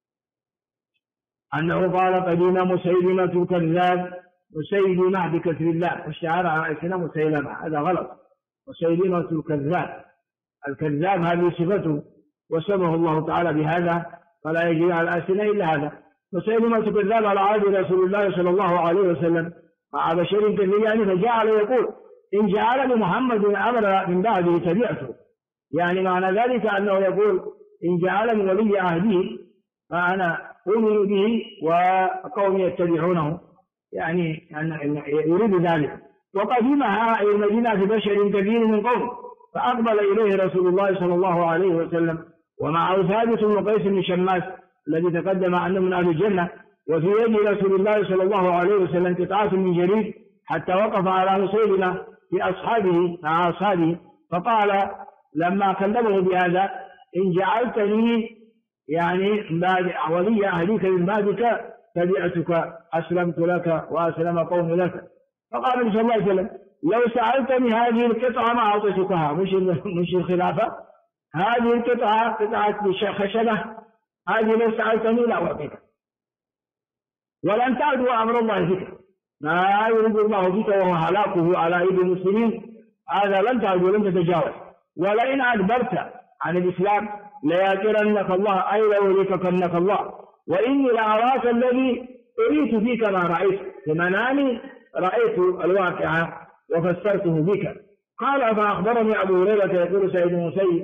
أنه قال قديم مسيلمة الكذاب، مسيلمة بكسر الله والشعار على اسمه مسيلمة، هذا غلط، مسيلمة الكذاب، الكذاب هذه صفته وسمه الله تعالى بهذا، فلا يجري على الألسنة إلا هذا. مسيلمة كذاب على عهد رسول الله صلى الله عليه وسلم مع بشير كثير، يعني فجعل يقول إن جعلني محمد أمر من بعده تبعته، يعني معنى ذلك أنه يقول إن جعلني ولي عهده فأنا أؤمن به وقومي يتبعونه، يعني يريد ذلك. وقدمها إلى المدينة بشر كثير من قوم فأقبل إليه رسول الله صلى الله عليه وسلم ومعه ثابت بن قيس بن شماس الذي تقدم عنه من أهل الجنة، وفي يد رسول الله صلى الله عليه وسلم قطعة من جريد، حتى وقف على مسيلمة في أصحابه مع أصحابه فقال لما كلمه بهذا إن جعلتني يعني من بعد ولي أهليك من بعدك تبعتك أسلمت لك وأسلم قوم لك. فقال النبي صلى الله عليه وسلم لو سألتني هذه القطعة ما أعطيتكها، مش الخلافة، هذه القطعة قطعة خشبة، هذه لو سألتني لا أعطيك، ولن تعدوا أمر الله بك، ما يريد الله بك وهو هلاكه على أيدي المسلمين، هذا لن تعدوا، لن تتجاوز. ولئن أدبرت عن الإسلام ليأجرنك الله، أي ليهلكنك الله، وإني لأراك الذي أريت فيك ما رأيت، في منامي رأيت الواقعة وفسرته بك. قال فأخبرني أبو هريرة يقول سيد المسيب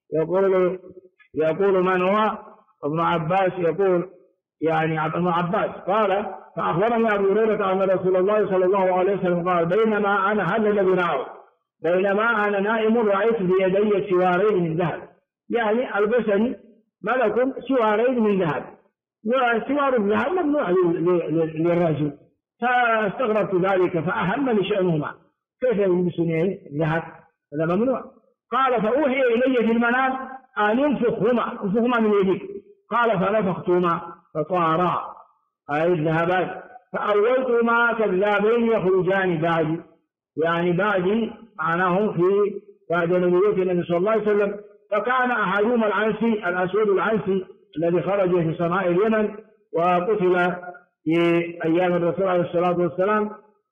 يقول من هو ابن عباس، يقول يعني ابن عباس قال فأخبرني أبو هريرة أن رسول الله صلى الله عليه وسلم قال بينما أنا، هذا الذي رأى، بينما أنا نائم رأيت بيدي سوارين من ذهب، يعني ألبسني ملك سوارين من ذهب، وسوار الذهب ممنوع للرجل، فاستغربت ذلك فأهمني شأنهما، كيف يلبسني الذهب؟ هذا ممنوع. قال فأوحي إلي في المنام أن انفخهما من يديك، قال فنفختهما فطارا، أي الذهبان، فأولتهما كذابين يخرجان بعدي، يعني بعدي معناهم في بعد نبوة النبي صلى الله عليه وسلم. فكان أحدهما العنسي الأسود العنسي الذي خرج في سماء اليمن وقتل في أيام الرسول عليه الصلاة والسلام،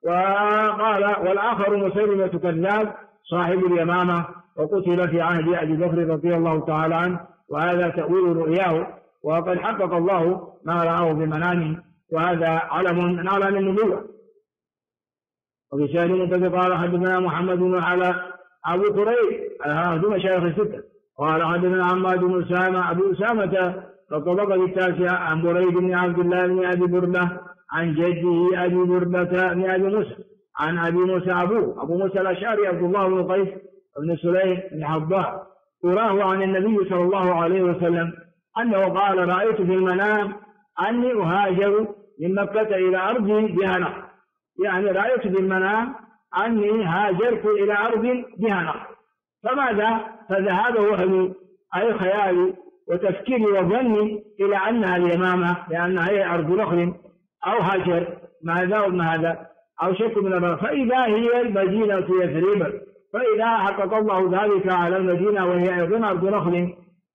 وقال والآخر مسيلمة كذاب صاحب اليمامة وقتل في عهد أبي بكر رضي الله تعالى عنه، وهذا تأويل رؤياه، وقد حقق الله ما رآه بمنامه، وهذا علم من أعلام النبوة. وفي سائر المنتدى قال حدثنا محمد بن على أبو كريب هذا مشايخ الستة، قال حدثنا عماد بن أسامة أبو أسامة فطبق بالتاسعة عن بريد بن عبد الله بن أبي بردة عن جده أبي بردة بن أبي موسى عن أبي موسى أبو موسى الأشعري عبد الله بن قيس بن سليم بن حضار، وراه عن النبي صلى الله عليه وسلم أنه قال رأيت في المنام أني أهاجر من مكة إلى أرض بها نهر، يعني رأيت في المنام أني هاجرت إلى أرض بها نهر، فماذا؟ فذهب وهمي أي خيالي وتفكيري وظني إلى أنها اليمامة لأنها هي أرض نخل، أو هاجر ماذا وماذا، أو شك من الأرض، فإذا هي المدينة يثرب، فإذا حقق الله ذلك على المدينة وهي أيضا أرض نخل،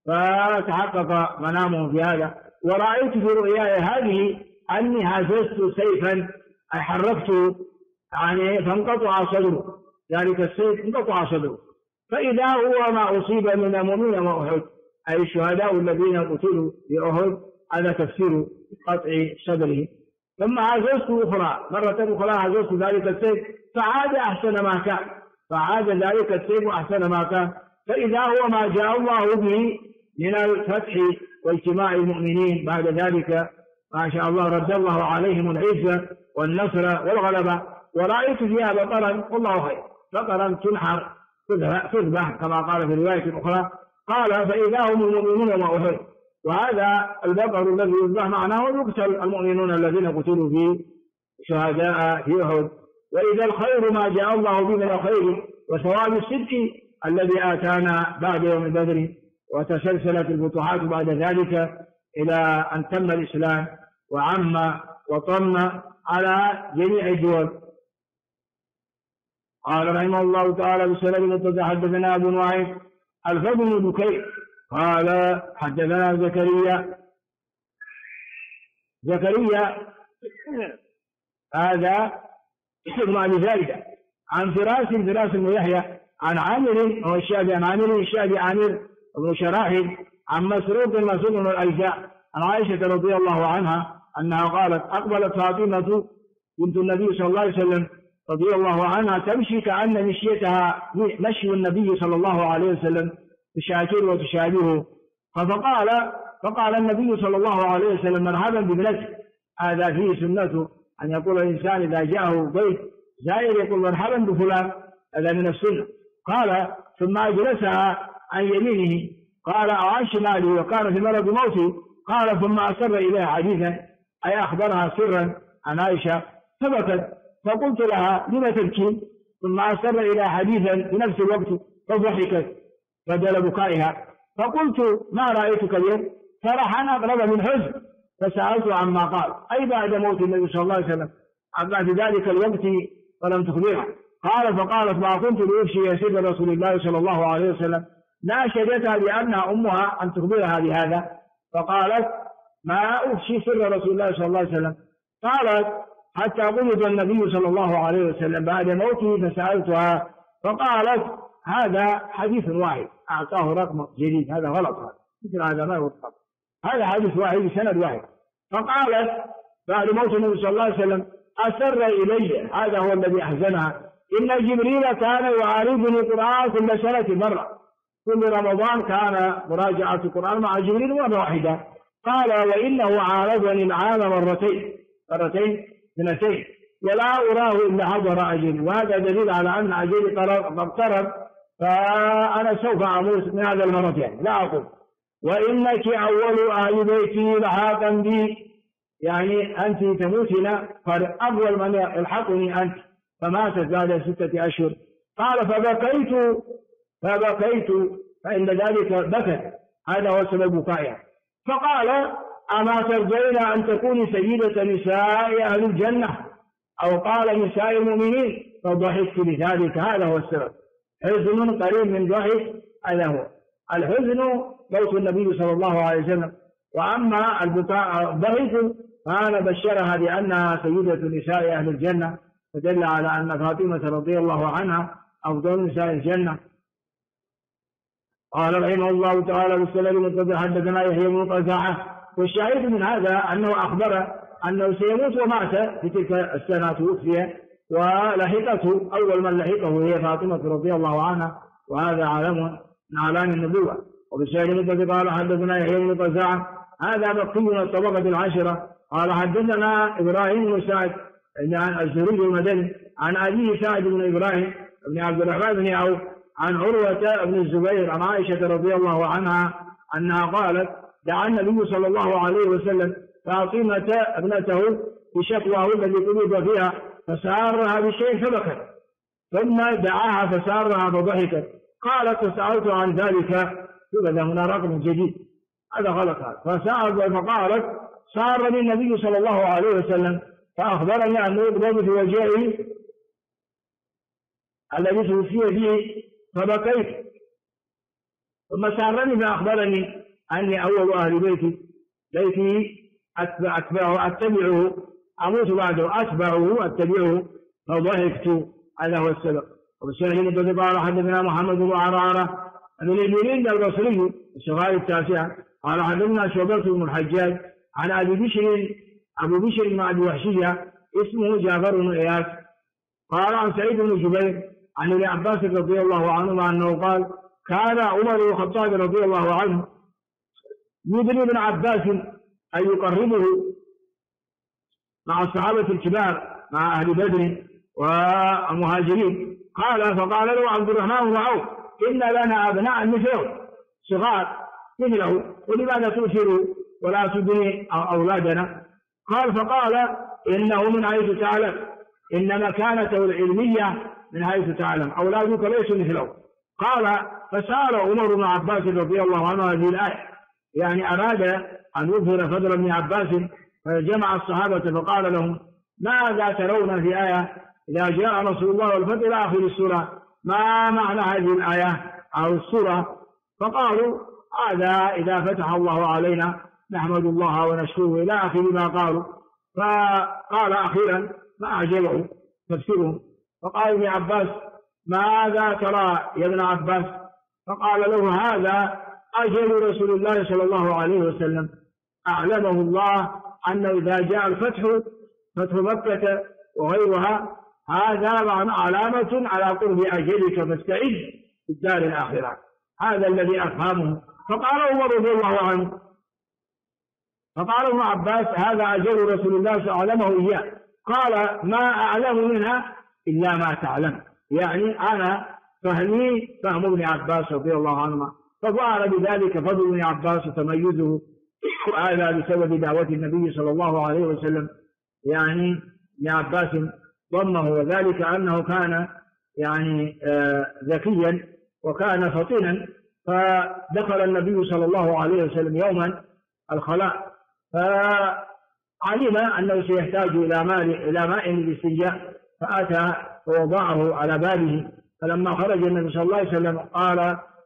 فتحقق منامه في هذا. ورأيت في رؤياي هذه أني هززت سيفا أي حركته يعني فانقطع صدره، ذلك السيف انقطع صدره، فإذا هو ما أصيب من المؤمنين وأحد، أي الشهداء الذين قتلوا في أحد، هذا تفسير قطع صدره. ثم هززت أخرى مرة أخرى هززت ذلك السيف فعاد أحسن ما كان، فعاد ذلك السيف أحسن ما كان، فإذا هو ما جاء الله به من الفتح واجتماع المؤمنين بعد ذلك، ما شاء الله رد الله عليهم العزة والنصر والغلبة. ورأيت فيها بقرا والله خير، بقرا تنحر تذبح كما قال في رواية أخرى، قال فإذا هم المؤمنون وأحد، وهذا البقر الذي يذبح معناه يقتل المؤمنون الذين قتلوا في شهداء في أحد. وإذا الخير ما جاء الله به من الخير وثواب الصدق الذي آتانا بعد يوم بدر، وتسلسلت الفتوحات بعد ذلك إلى أن تم الإسلام وعم وطم على جميع الدول. قال رحمه الله تعالى بسند متصل حدثنا أبو نعيم الفضل بن بكير قال حدثنا زكريا هذا اسم أبي زايدة عن فراس بن يحيى عن عامر والشعبي عن عامر الشعبي عامر بن شراحل عن مسروق بن الأجزاء عن عائشة رضي الله عنها أنها قالت أقبلت فاطمة بنت النبي صلى الله عليه وسلم رضي الله عنها تمشي كأن مشيتها مشي النبي صلى الله عليه وسلم تشاكل وتشابهه، فقال النبي صلى الله عليه وسلم مرحبا بابنتي، هذا فيه سنته أن يقول الإنسان إذا جاءه ضيف زائر يقول مرحبا بفلان، هذا من السنة. قال ثم أجلسها عن يمينه، قال أو عن شماله، وكان في مرض موته، قال ثم أسر إليها حديثا أي أخبرها سرا عن عائشة، فبكت، فقلت لها لم تبكين؟ ثم أسر إلى حديثا في نفس الوقت فضحكت بدل بكائها، فقلت ما رأيتك اليوم؟ فرحا أقرب من حزن، فسألت عما قال أي بعد موت النبي صلى الله عليه وسلم بعد ذلك الوقت ولم تخبرها. قال فقالت ما كنت لأفشي سر رسول الله صلى الله عليه وسلم ناشدتها بأنها أمها أن تخبرها بهذا، فقالت ما أفشي سر رسول الله صلى الله عليه وسلم. قالت حتى قبض النبي صلى الله عليه وسلم بعد موته فسألتها فقالت هذا حديث واحد، أعطاه رقم جديد، هذا غلط، هذا مثل هذا ما يوثق، هذا حديث واحد بسند واحد. فقالت بعد موت النبي صلى الله عليه وسلم أسر إلي، هذا هو الذي أحزنها، إن جبريل كان يعارضني القرآن كل سنة مرة، كل رمضان كان مراجعة القرآن مع جبريل مرة واحدة. قال وإنه عارضني العام مرتين اثنتين ولا أراه إلا حضر أجلي، وهذا دليل على أن أجلي اقترب، فأنا سوف أموت من هذا المرتين لا أقول. وإنك أول أهل بيتي لحاقا بي، يعني أنت تموتين أول من يلحقني أنت، فماتت بعد 6 أشهر. قال فبكيت فإن ذلك بكت، هذا هو سبب بكائها. فقال أما ترضين أن تكوني سيدة نساء أهل الجنة، أو قال نساء المؤمنين، فضحكت لذلك، هذا هو السبب. حزن قريب من ضحك، هذا هو الحزن موت النبي صلى الله عليه وسلم. وأما الضحك فأنا بشرها بأنها سيدة نساء أهل الجنة، فدل على أن فاطمة رضي الله عنها أفضل نساء الجنة. قال رحمه الله تعالى بالسند المتصل حدثنا يحيى بن قزاعة. والشاهد من هذا أنه أخبر أنه سيموت ومات في تلك السنة، توفي ولحقته أول من لحقه هي فاطمة رضي الله عنها، وهذا علم من أعلام النبوة. وبالشاهد المتصل قال حدثنا يحيى بن قزاعة، هذا بقي من الطبقة العاشرة. قال حدثنا إبراهيم بن سعد عن الزهري المدني عن أبيه سعد بن إبراهيم بن عبد الرحمن بن عوف عن عروة بن الزبير عن عائشة رضي الله عنها أنها قالت دعا النبي صلى الله عليه وسلم فاطمة ابنته بشكواه الذي قبض فيها فسارها بشيء فبكت، ثم دعاها فسارها فضحكت. قالت فسألت عن ذلك، يبقى هنا رقم جديد، هذا غلط. فقالت سارني النبي صلى الله عليه وسلم فأخبرني أنه يقبض في وجهه الذي توفي فيه فبكيت، ثم سارني فأخبرني أني أول أهل بيتي أتبعه أموت بعده، أتبعه فضحكت، هذا هو السبب. وبالشرح المتصل قال حدثنا محمد بن عرارة بن الجليل البصري الصغار 9 قال حدثنا شعبة بن الحجاج عن أبو بشر بن أبي وحشية اسمه جابر بن إياس قال عن سعيد بن جبير عن ابن عباس رضي الله عنهما أنه قال كان عمر بن الخطاب رضي الله عنه يدني ابن عباس أن يقربه مع الصحابة الكبار مع أهل بدر والمهاجرين. فقال له عبد الرحمن بن عوف إن لنا أبناء مثله صغار مثله، ولماذا تؤثر ولا تدني أولادنا؟ فقال إنه من حيث تعلم، إن مكانته العلمية من حيث تعلم، أولادك ليسوا مثله. قال فسأل عمر بن عباس رضي الله عنه هذه الآية، يعني أراد أن يظهر فضل ابن عباس، فجمع الصحابة فقال لهم ماذا ترون في آية إذا جاء رسول الله والفتح إلى آخر السورة، ما معنى هذه الآية أو السورة؟ فقالوا هذا إذا فتح الله علينا نحمد الله ونشكره إلى آخر ما قالوا. فقال أخيرا ما أعجبه تفسيره، فقال ابن عباس ماذا ترى يا ابن عباس؟ فقال له هذا أجل رسول الله صلى الله عليه وسلم، أعلمه الله أنه إذا جاء الفتح، فتح مكة وغيرها، هذا علامة على قرب أجلك فاستعد في الدار الآخرة، هذا الذي أفهمه. فقال عمر رضي الله عنه، فقال ابن عباس هذا أجل رسول الله أعلمه إياه. قال ما أعلم منها إلا ما تعلم، يعني أنا فهمي فهم ابن عباس رضي الله عنهما. فظهر بذلك فضل ابن عباس وتميزه، وهذا بسبب دعوة النبي صلى الله عليه وسلم، يعني ابن عباس ضمه، وذلك أنه كان يعني ذكيا وكان فطنا. فدخل النبي صلى الله عليه وسلم يوما الخلاء، فعلم أنه سيحتاج إلى ماء للاستنجاء، فأتى ووضعه على بابه. فلما خرج النبي صلى الله عليه وسلم قال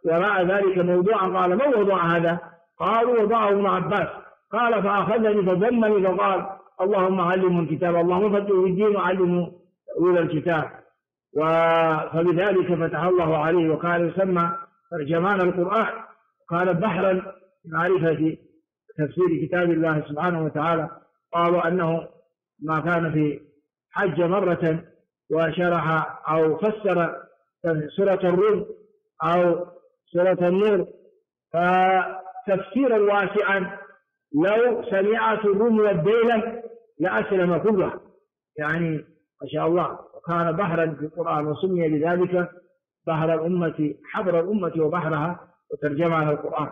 وراء ذلك موضوعا. قال: ما موضوع هذا؟ قالوا: وضعه ابن عباس. قال: فأخذني فضمني فقال: اللهم علمه الكتاب، اللهم فقهه في الدين وعلمه تأويل الكتاب. فبذلك فتح الله عليه، وكان يسمى ترجمان القرآن، كان بحرا معرفة تفسير كتاب الله سبحانه وتعالى. قالوا أنه ما كان في حج مرة وشرح أو فسر سورة الروم أو سورة النور فتفسيرا واسعا لو سمعت الروم والديلم لأسلم كلها، يعني ما شاء الله. وكان بحرا في القرآن، وسمي بذلك بحر الأمة، حبر الأمة وبحرها، وترجمها القرآن.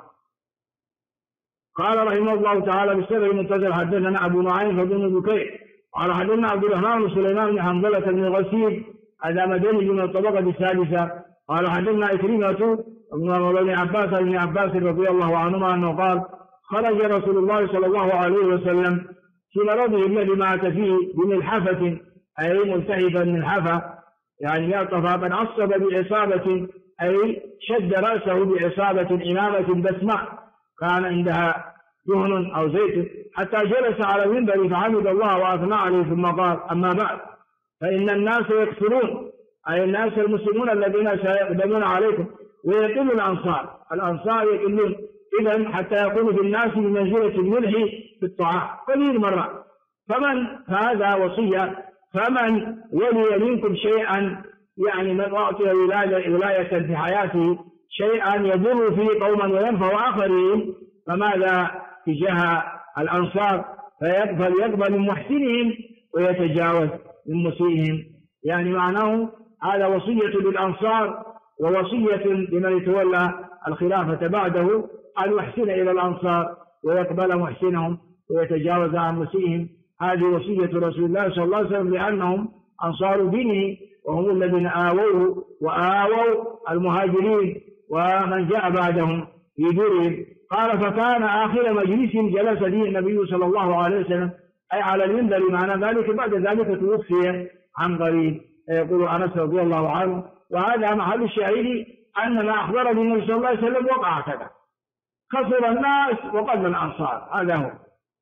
قال رحمه الله تعالى: بالسبب المنتظر حدثنا أبو نعيم فبن بكير قال حدثنا عبد الرحمن بن سليمان بن حنظلة بن غسيل هذا مدني من الطبقة السادسة قال حدثنا إكرمة بن عباس رضي الله عنهما أنه قال: خرج رسول الله صلى الله عليه وسلم في مرضه الذي مات فيه بملحفة، أي ملتهبا ملحفة، يعني يعطف من عصب بعصابة، أي شد رأسه بعصابة إمامة بسماء كان عندها دهن أو زيت، حتى جلس على المنبر فحمد الله وأثنى عليه، ثم قال: أما بعد، فإن الناس يكثرون، أي الناس المسلمون الذين سيقدمون عليكم، ويقل الأنصار يقلون، إذن حتى يكون في الناس بمنزلة الملح في الطعام قليل مرة. فهذا وصية، فمن ولي منكم شيئا، يعني من أعطي ولاية في حياته شيئا يضر فيه قوما وينفع آخرين، فماذا تجاه الأنصار؟ فليقبل من محسنهم ويتجاوز من مسيئهم. يعني معناه هذا وصية للأنصار ووصية لمن يتولى الخلافة بعده أن يحسن إلى الأنصار ويقبل محسنهم ويتجاوز عن مسيئهم. هذه وصية رسول الله صلى الله عليه وسلم، لأنهم أنصار دينه، وهم الذين آووه وآووا المهاجرين ومن جاء بعدهم في دورهم. قال: فكان آخر مجلس جلس فيه النبي صلى الله عليه وسلم، أي على المنبر، معنى ذلك بعد ذلك توفي عن قريب. يقول أنس رضي الله عنه، وهذا محل الشاهد أن ما أخبر النبي صلى الله عليه وسلم وقع كذا، كثر الناس وقل الأنصار، هذا هو.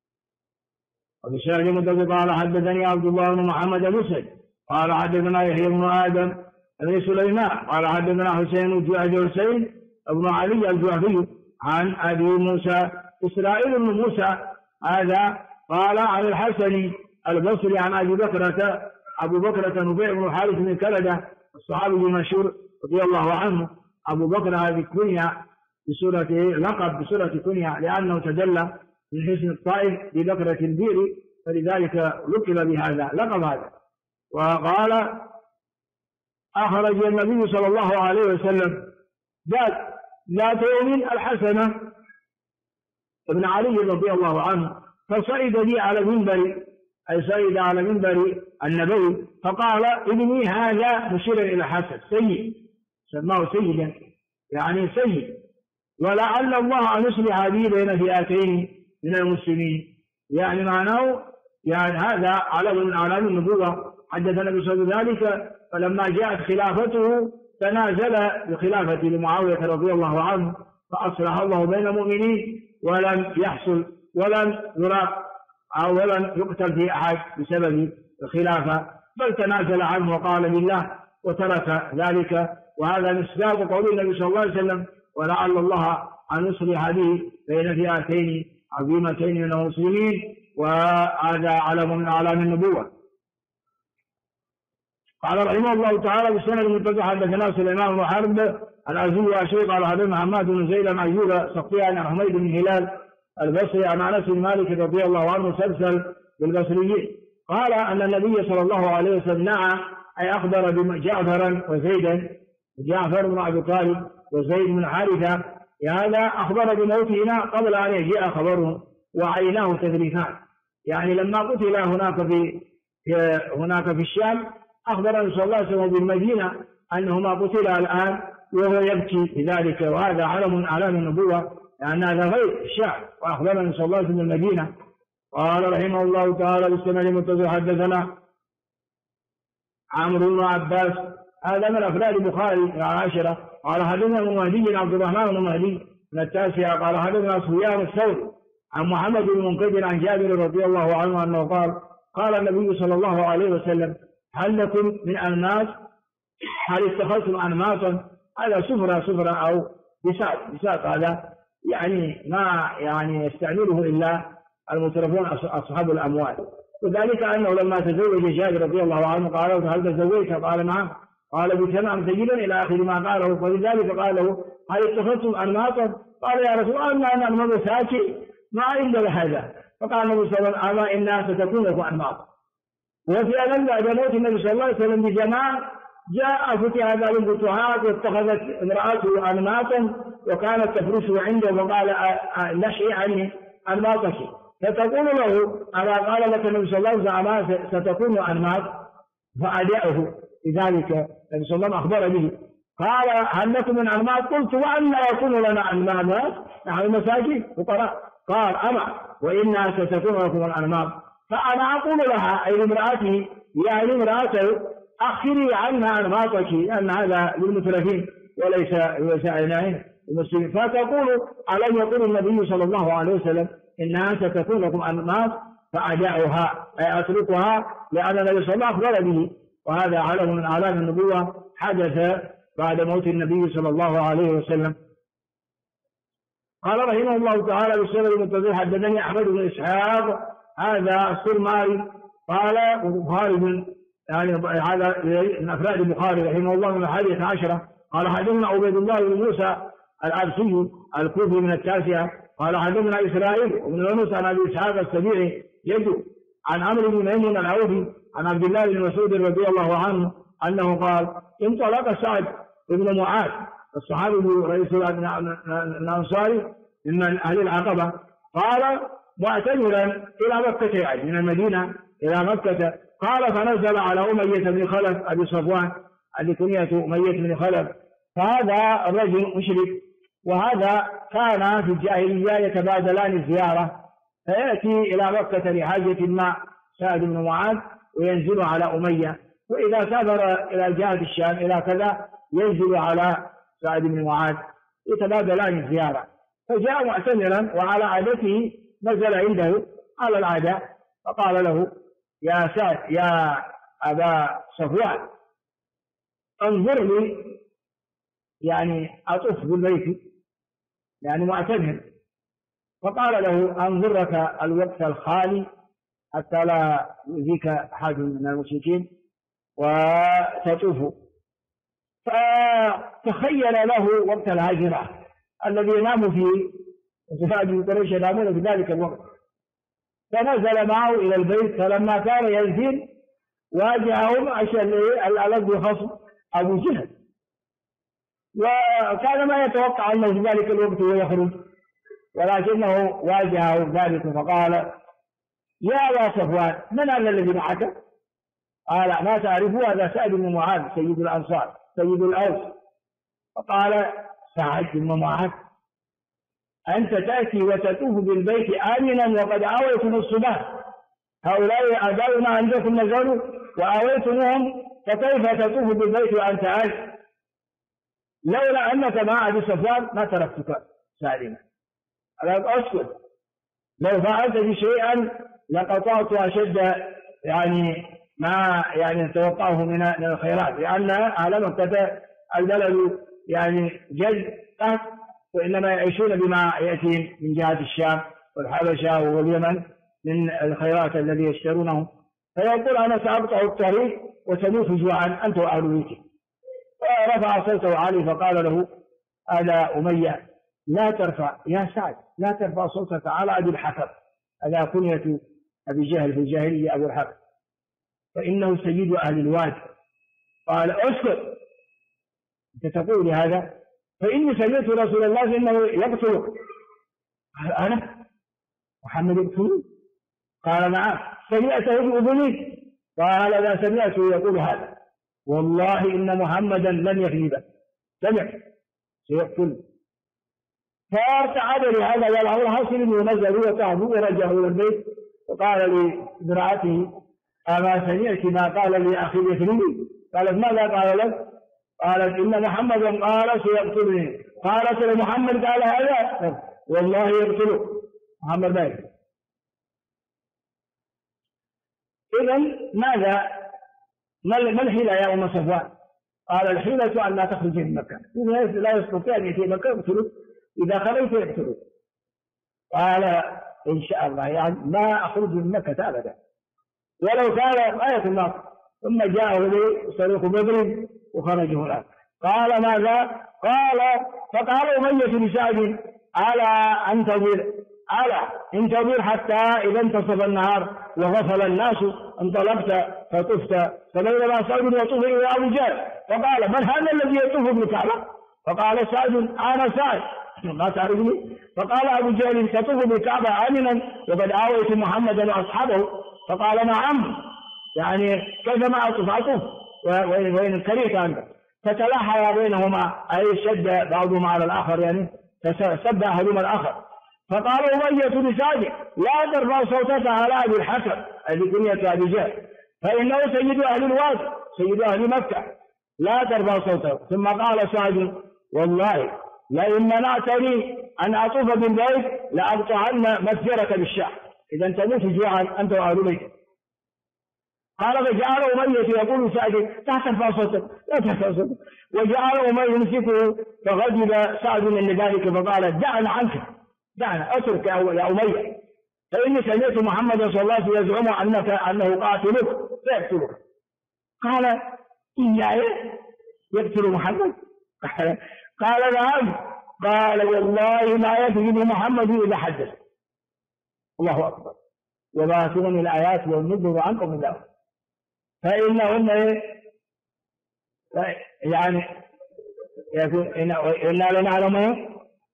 وفي الشاهد المتفق قال: حدثني عبد الله بن محمد المسعد قال حدثنا يحيى بن آدم بن سليمان قال حدثنا حسين بن علي الجعفي عن أبي موسى إسرائيل بن موسى هذا قال عن الحسن البصري عن أبو بكرة نبيع بن الحارث بن كلدة الصحابي المشهور رضي الله عنه. أبو بكر هذه كنية بسورة لقب بسورة كنية، لأنه تجلى من حسن الطائف ببكرة البير، فلذلك لقب بهذا لقب هذا. وقال: أخرج النبي صلى الله عليه وسلم ذات يوم الحسن ابن علي رضي الله عنه، فصعد لي على المنبر، أي صعد على منبر النبوي، فقال: ابني هذا، مشيرا إلى حسن، سيد، سماه سيدا، يعني سيد، ولعل الله أن يصلح به بين فئتين من المسلمين. يعني معناه يعني هذا علم من أعلام النبوة. حدث النبي صلى الله عليه وسلم ذلك، فلما جاءت خلافته تنازل بخلافة لمعاوية رضي الله عنه، فأصلح الله بين المؤمنين، ولم يحصل ولم يرى أو ولم يقتل في أحد بسبب الخلافة، بل تنازل عنه وقال بالله وترك ذلك. وهذا مصداق قول النبي صلى الله عليه وسلم: ولعل الله أن يصلح به بين فئتين عظيمتين من المسلمين. وهذا علم من أعلام النبوة. قال رحمه الله تعالى: بالسند المتصل حدثنا سليمان بن حرب العزي وأشيق قال حدثنا حماد بن زيد عن أيوب سقطيان عن حميد بن هلال البصري عن أنس بن مالك رضي الله عنه سلسل بالبصريين قال أن النبي صلى الله عليه وسلم نعى، أي أخبر بجعفرا وزيدا، جعفر بن أبي طالب وزيد بن حارثة، هذا أخبر بموتهما قبل أن يجيء خبره، وعيناه تثليثان. يعني لما قتل هناك في الشام، أخبر النبي صلى الله عليه وسلم بالمدينة أنهما قتلا الآن، وهو يبكي بذلك، وهذا علم من أعلام النبوة، لأن هذا غير الشعب. وأخبر النبي صلى الله عليه وسلم بالمدينة. قال رحمه الله تعالى: بالسند المتصل حدثنا عمرو بن عباس، هذا من أفراد البخاري العاشرة، قال حدثنا ابن مهدي عبد الرحمن بن مهدي من التاسعة قال حدثنا سفيان الثوري عن محمد بن منكدر عن جابر رضي الله عنه أنه قال قال النبي صلى الله عليه وسلم هل لكم من أنماط هل اتخذتم أنماطا على سفرة أو بساط هذا يعني ما يعني يستعمله إلا المترفون أصحاب الأموال. وذلك أنه لما تزوج جابر رضي الله عنه قال هل تزوجت؟ قال نعم. قال بتمام سيدا إلى آخر ما قاله. فلذلك قال له هل اتخذتم أنماطا؟ قال يا رسول الله أنا مساكي ما عندنا هذا. فقال النبي صلى الله عليه وسلم أما إنها ستكون لكم أنماطا. وفعلا بعد موت النبي صلى الله عليه وسلم بزمان جاء فتح هذا الفتوحات واتخذت امرأته أنماطا وكانت تفرشه عنده فقال نحي عني أنماطك. فتقول له أما قال لك النبي صلى الله عليه وسلم ستكون أنماط فأدعه لذلك النبي صلى الله عليه وسلم أخبر به. قال هل لكم من أنماط؟ قلت وأن يكون لنا أنماط نحن مساجد فقراء. قال أما وإنها ستكون لكم الأنماط. فأنا أقول لها أي امرأته يعني امرأته أخري عنها أنماطك لأن هذا للمترفين وليس عناين المسلمين. فتقول ألم يقول النبي صلى الله عليه وسلم إنها ستكون لكم أنماط فأدعها أي أتركها لأن النبي صلى الله عليه وسلم أخبر به. وهذا علم من أعلام النبوة حدث بعد موت النبي صلى الله عليه وسلم. قال رحمه الله تعالى بالسند المتصل حدثني أحمد بن إسحاق هذا السرماري قال البخاري من يعني هذا من أفراد البخاري رحمه الله من 11 قال حدثنا عبيد الله بن موسى العبسي الكوفي من التاسعة قال حدثنا إسرائيل ومن يونس عن أبي إسحاق السبيعي يده عن عمرو بن ميمون العوفي عن عبد الله بن مسعود رضي الله عنه أنه قال انطلق سعد بن معاذ الصحابي رئيس الأنصاري من أهل العقبة قال معتمرا إلى مكة يعني من المدينة إلى مكة قال فنزل على أمية بن خلف أبي صفوان الذي كنيته أمية بن خلف. فهذا الرجل مشرك وهذا كان في الجاهلية يتبادلان الزيارة فيأتي إلى مكة لحاجة ما سعد بن معاذ وينزل على أمية وإذا سافر إلى جهة الشام إلى كذا ينزل على سعد بن معاذ يتبادلان الزيارة. فجاء معتمرا وعلى عادته نزل عنده على العادة فقال له يا سعد يا أبا صفوان انظر لي يعني أطوف بالبيت يعني معتمر. فقال له أنظرك الوقت الخالي حتى لا يؤذيك أحد من المشركين وتطوف. فتخيل له وقت الهجرة الذي ينام فيه وسعد بن قريش ينامون في ذلك الوقت. فنزل معه إلى البيت فلما كان ينزل واجههم الذي خصم أبو جهل وكان ما يتوقع أنه في ذلك الوقت ويخرج ولكنه واجهه ذلك فقال يا أبا صفوان من هذا الذي معك؟ قال ما تعرفه هذا سعد بن معاذ سيد الأنصار سيد الأوس. فقال سعد بن معاذ أنت تأتي وتطوف بالبيت آمنا وقد آويتم الصباح هؤلاء أعداؤنا عندكم نزلوا وآويتموهم فكيف تطوف بالبيت وأنت آل؟ لولا أنك مع أبي صفوان ما تركتك سالما. أسكت لو فعلت بشيئا لقطعت أشد يعني ما يعني نتوقعه من الخيرات لأن أهل مكة البلد يعني جد وإنما يعيشون بما يأتي من جهة الشام والحبشة واليمن من الخيرات الذي يشترونه. فيقول أنا سأقطع الطريق وتموت جوعا أنت وأهل بيتك. فرفع صوته علي فقال له هذا أمية لا ترفع يا سعد لا ترفع صوتك على أبي الحكم هذا كنية أبي جهل في الجاهلية أبو الحكم فإنه سيد أهل الوادي. قال اسكت أنت تقول هذا فإني سمعت رسول الله إنه يقتلك. قال أنا محمد يقتلني؟ قال نعم سمعته بأذنيك. قال لا سمعته يقول هذا والله إن محمدا لن يكذب سمع سيقتل. فارتعد لهذا والأمر حصل ونزلوا وتعبوا ورجعوا إلى البيت وقال لامرأته أما سمعت ما قال لي أخي يكذبني؟ قالت ماذا قال لك؟ قالت إن محمدا قال سيقتلني. قالت لمحمد قال هذا والله يقتله محمد ذلك. إذن ماذا ما الحيلة يا أم صفوان؟ قال الحيلة أن لا تخرج من مكة، لا يستطيع أن يأتي مكة يقتله، إذا خرجت يقتله. قال إن شاء الله يعني ما أخرج من مكة أبدا ولو كان آية النار. ثم جاءه صريخ بدر وخرج هناك. قال ماذا؟ قال فقال أمية لسعد على انتظر حتى إذا انتصف النهار وغفل الناس انطلقت فطفت. فبينما سعد يطوف إلى أبو جهل فقال من هذا الذي يطوف بالكعبة؟ فقال سعد أنا سعد ما تعرفني؟ فقال أبو جهل تطوف بالكعبة آمنا وقد آويت محمدا وأصحابه؟ فقال نعم يعني كيفما أطوف وإن كرهت أنت. فتلاحى بينهما أي شد بعضهما على الآخر يعني فسب أحدهما الآخر. فقال أمية لسعد لا ترفع صوتك على أبي الحسن الذي كنية أبي جهل فإنه سيد أهل الوادي سيد أهل مكة لا ترفع صوتك. ثم قال سعد والله لئن منعتني أن أطوف بالبيت لأقطعن مسجرك بالشعر إذا تموت جوعا أنت وأهل بيتك. قال فجعل أمية يقول سعد لا ترفع صوتك لا ترفع صوتك. وجعل أمية يمسكه فغضب سعد من ذلك فقال دعنا عنك دعنا اترك يا أمية فإني سمعت محمد صلى الله عليه وسلم يزعم أنه قاتلك فيقتلك. قال إياه يقتل محمد؟ قال نعم. قال والله ما يكذب محمد إذا حدث. الله أكبر. وباتون الآيات والنذر عنكم الله فإنهم يعني يكون إنا لنعلم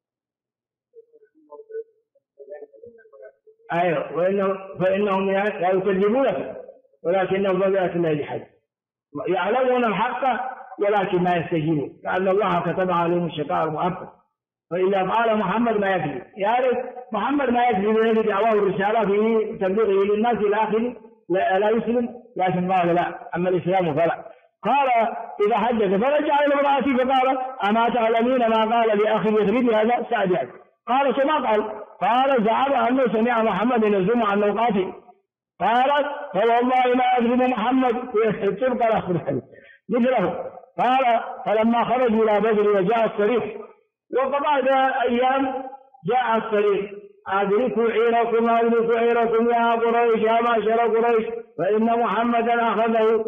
أيوه فإنهم لا يكذبونك ولكنهم بذات الله يجحد يعلمون الحق ولكن ما يستجيبون كأن الله كتب عليهم الشقاء المؤبد. فإذا قال محمد ما يكذب يعرف محمد ما يكذب الذي دعواه الرسالة في تبليغه للناس إلى آخره لا يسلم لكن قال لا أما الإسلام فلا. قال إذا حدث فرجع إلى امرأته فقال أما تعلمين ما قال لأخي يثرب هذا سعد يعني. قال فما قال زعم أنه سمع محمد يزعم أنه قاتل. قالت فوالله ما يكذب محمد تبقى الأخر مثله. قال فلما خرجوا إلى بدر وجاء الصريخ وبعد أيام جاء الصريخ أدركوا عيركم أدركوا عيركم يا قريش يا معشر قريش فإن محمدا أخذه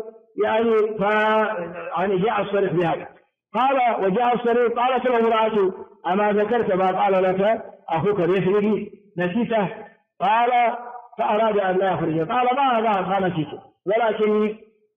يعني جاء الصريخ بهذا. قال وجاء الصريخ قالت له امرأته أما ذكرت ما قال لك أخوك يثربي نسيته؟ قال فأراد أن لا يخرج. قال ما هذا قال نسيته ولكني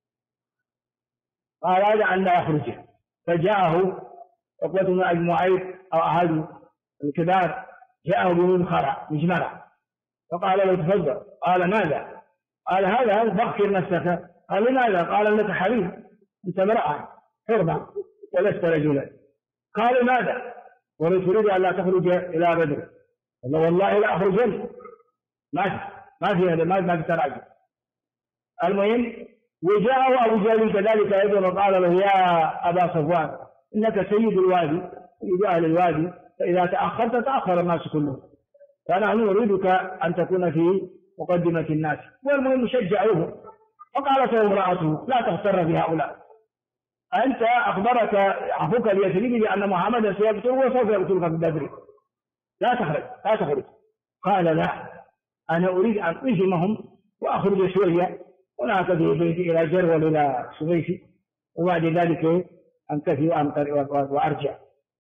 أراد أن لا يخرج. فجاءه عقبة بن أبي معيط أو أحد الكبار جاءه مجمرة فقال له تفضل. قال ماذا؟ قال هذا فاغفر نفسك. قال لماذا؟ قال انك حبيب انت امرأة حرمة ولست رجلا. قال ماذا؟ ولو تريد ان لا تخرج الى بدر؟ قال والله لا اخرجن ما في هذا ما تراجع. المهم وجاءه ابو جهل كذلك ايضا وقال له يا ابا صفوان انك سيد الوادي سيد اهل الوادي فاذا تاخرت تاخر الناس كلهم فنحن نريدك ان تكون في مقدمة الناس. والمهم شجعوه. وقالت امرأته لا تغتر بهؤلاء أنت أخبرك أخوك اليثربي بأن محمدا سيقتله وسوف يقتلك في بدر لا تخرج. قال لا أنا أريد أن ألزمهم وأخرج شوية ونعتدي بيتي إلى جرول إلى سويسي وبعد ذلك أنتفي وأرجع.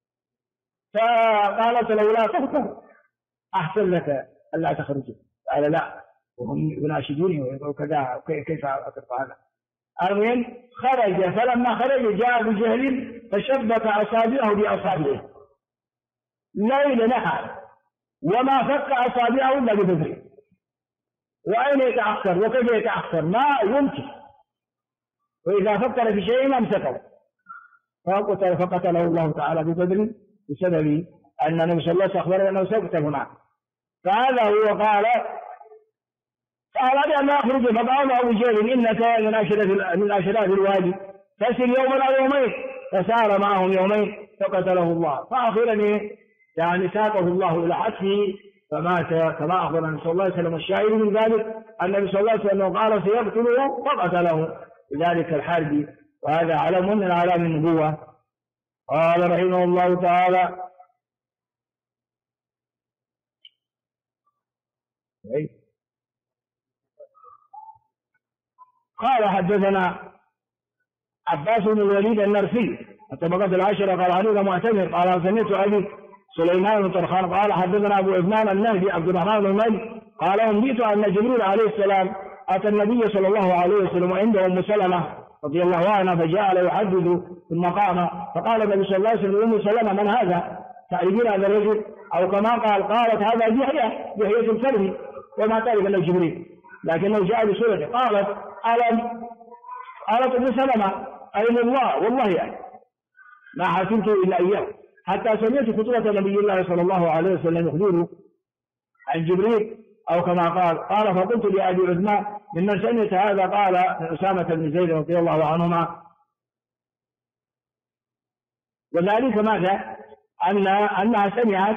فقالت له لا تغتر أحسن لك ألا تخرج. قال لا وهم يناشدوني وكذا كيف أترفع هذا. المهم خرج. فلما خرج جاء أبو جهل فشبك أصابعه بأصابعه ليل نهار وما فك أصابعه إلا ببدر. وأين يتأخر وكيف يتأخر ما يمكن. وإذا فكر في شيء أمسكه فقتله الله تعالى ببدر بسبب أن النبي صلى الله عليه وسلم أخبره أنه سيقتل معه. فهذا هو. قال فأراد أن أخرج فقال أبو جهل إنك من أشراف الوادي فسر يوما أو يومين فسار معهم يومين فقتله الله. فأخيرا يعني ساقه الله إلى حتفه فمات كما أخبر النبي صلى الله عليه وسلم. الشاهد من ذلك النبي صلى الله عليه وسلم قال سيقتله فقتله بذلك الحرب، وهذا علم من أعلام النبوة. قال رحمه الله تعالى: قال حدثنا عباس بن الوليد النرسي الطبقات العشرة قال حديث معتمر قال سمعت أبي سليمان بن طرخان قال حدثنا أبو عثمان النهدي عبد الرحمن بن مالك قال أنبئت أن جبريل عليه السلام أتى النبي صلى الله عليه وسلم وعنده أم سلمة رضي الله عنها فجعل يحدث ثم قام فقال النبي صلى الله عليه وسلم أم سلمة من هذا؟ تعرفين هذا الرجل؟ أو كما قالت هذا دحية الكلب وما تعرف أنه جبريل، لكنه جاء بسورته. قالت ابن سلمة أين الله؟ والله يعني ما حسبت إلا إياه، حتى سمعت خطبة نبي الله صلى الله عليه وسلم يخبره عن جبريل أو كما قال فقلت لأبي عثمان ممن سمعت هذا؟ قال أسامة بن زيد رضي الله عنهما. وذلك ماذا؟ أنها سمعت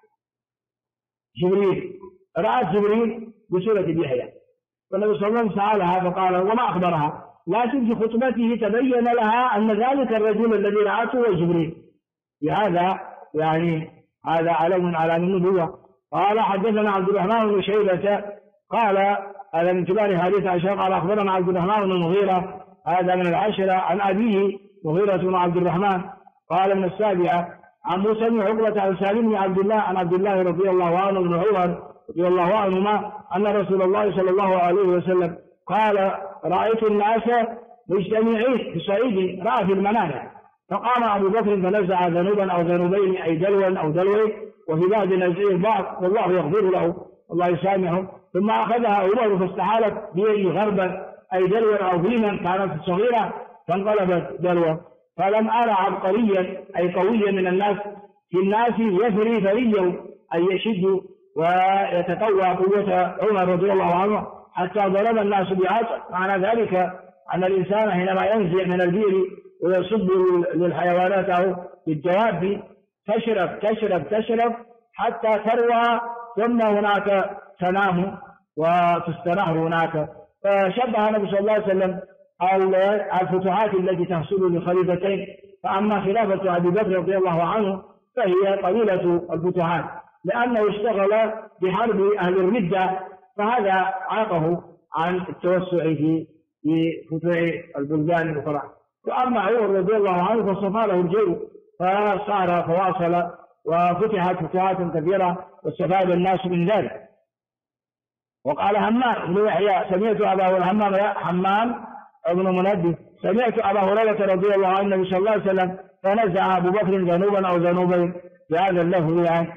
جبريل، رأت جبريل بسورة يحيى، فالنبي صلى الله عليه وسلم سألها فقال وما أخبرها، لكن في خطبته تبين لها أن ذلك الرجل الذي رأته هو جبريل. بهذا يعني هذا علم من أعلام النبوة. قال حدثنا عبد الرحمن بن شيبة قال هذا من كبار حديث عائشة قال أخبرنا عبد الرحمن بن المغيرة هذا من العشرة عن أبيه مغيرة بن عبد الرحمن قال من السابعة عن موسى بن عقبة عن سالم بن عبد الله عن عبد الله رضي الله عنه بن عمر رضي الله عنهما أن رسول الله صلى الله عليه وسلم قال رأيت الناس مجتمعين في صعيد رأى في المنام، فقام أبو بكر فنزع ذنوبا أو ذنوبين أي دلوا أو دلوين، وفي بعض نزعه البعض والله يغفر له الله يسامحه، ثم أخذها عمر فاستحالت بيده غربا أي دلوا أو بينا كانت صغيرة فانقلبت دلوا، فلم أرى عبقريا أي قويا من الناس في الناس يفري فريا أي يشد ويتقوى قوة عمر رضي الله عنه حتى ضرب الناس بعصا. معنى ذلك أن الإنسان حينما ينزع من البئر ويصب للحيوانات أو للدواب تشرب حتى تروى ثم هناك تنام وتستراح هناك. فشبه النبي صلى الله عليه وسلم الفتوحات التي تحصل لخليفتين، فأما خلافة أبي بكر رضي الله عنه فهي قليلة الفتوحات لأنه اشتغل بحرب أهل الردة، فهذا عاقه عن التوسع في فتوح البلدان الأخرى. وأما عمر رضي الله عنه فصفى له الجو فصار فواصل وفتحت فتوحات كثيرة واستفاد الناس من ذلك. وقال همام بن يحيى سمعت حمام ابن منبه سمعت أبا هريرة رضي الله عنه النبي صلى الله عليه وسلم فنزع أبو بكر ذنوبا أو ذنوبين بهذا اللفظ يعني.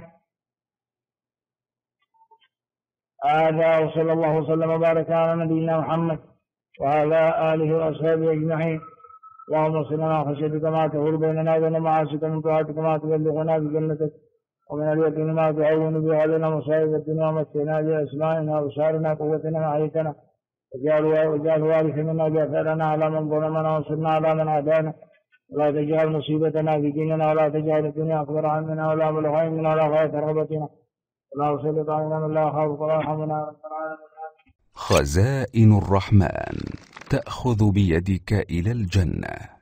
هذا وصلى الله وسلم وبارك على نبينا محمد وعلى آله وأصحابه أجمعين. اللهم صل على خشيتك ما تحول بيننا وبين معاصيك من طاعتك ما تبلغنا بجنتك ومن اليقين ما تعون به علينا مصائب الدنيا ومتعنا بأسمائنا وأبصارنا قوتنا ما أحييتنا واجعل وارث منا واجعل على من ظلمنا وانصرنا على من عادانا ولا تجعل مصيبتنا في ديننا ولا تجعل الدنيا أكبر همنا ولا مبلغ علمنا ولا غاية رغبتنا ولا تسلط علينا من لا يخافك ولا يرحمنا رب العالمين. خزائن الرحمن تأخذ بيدك إلى الجنة.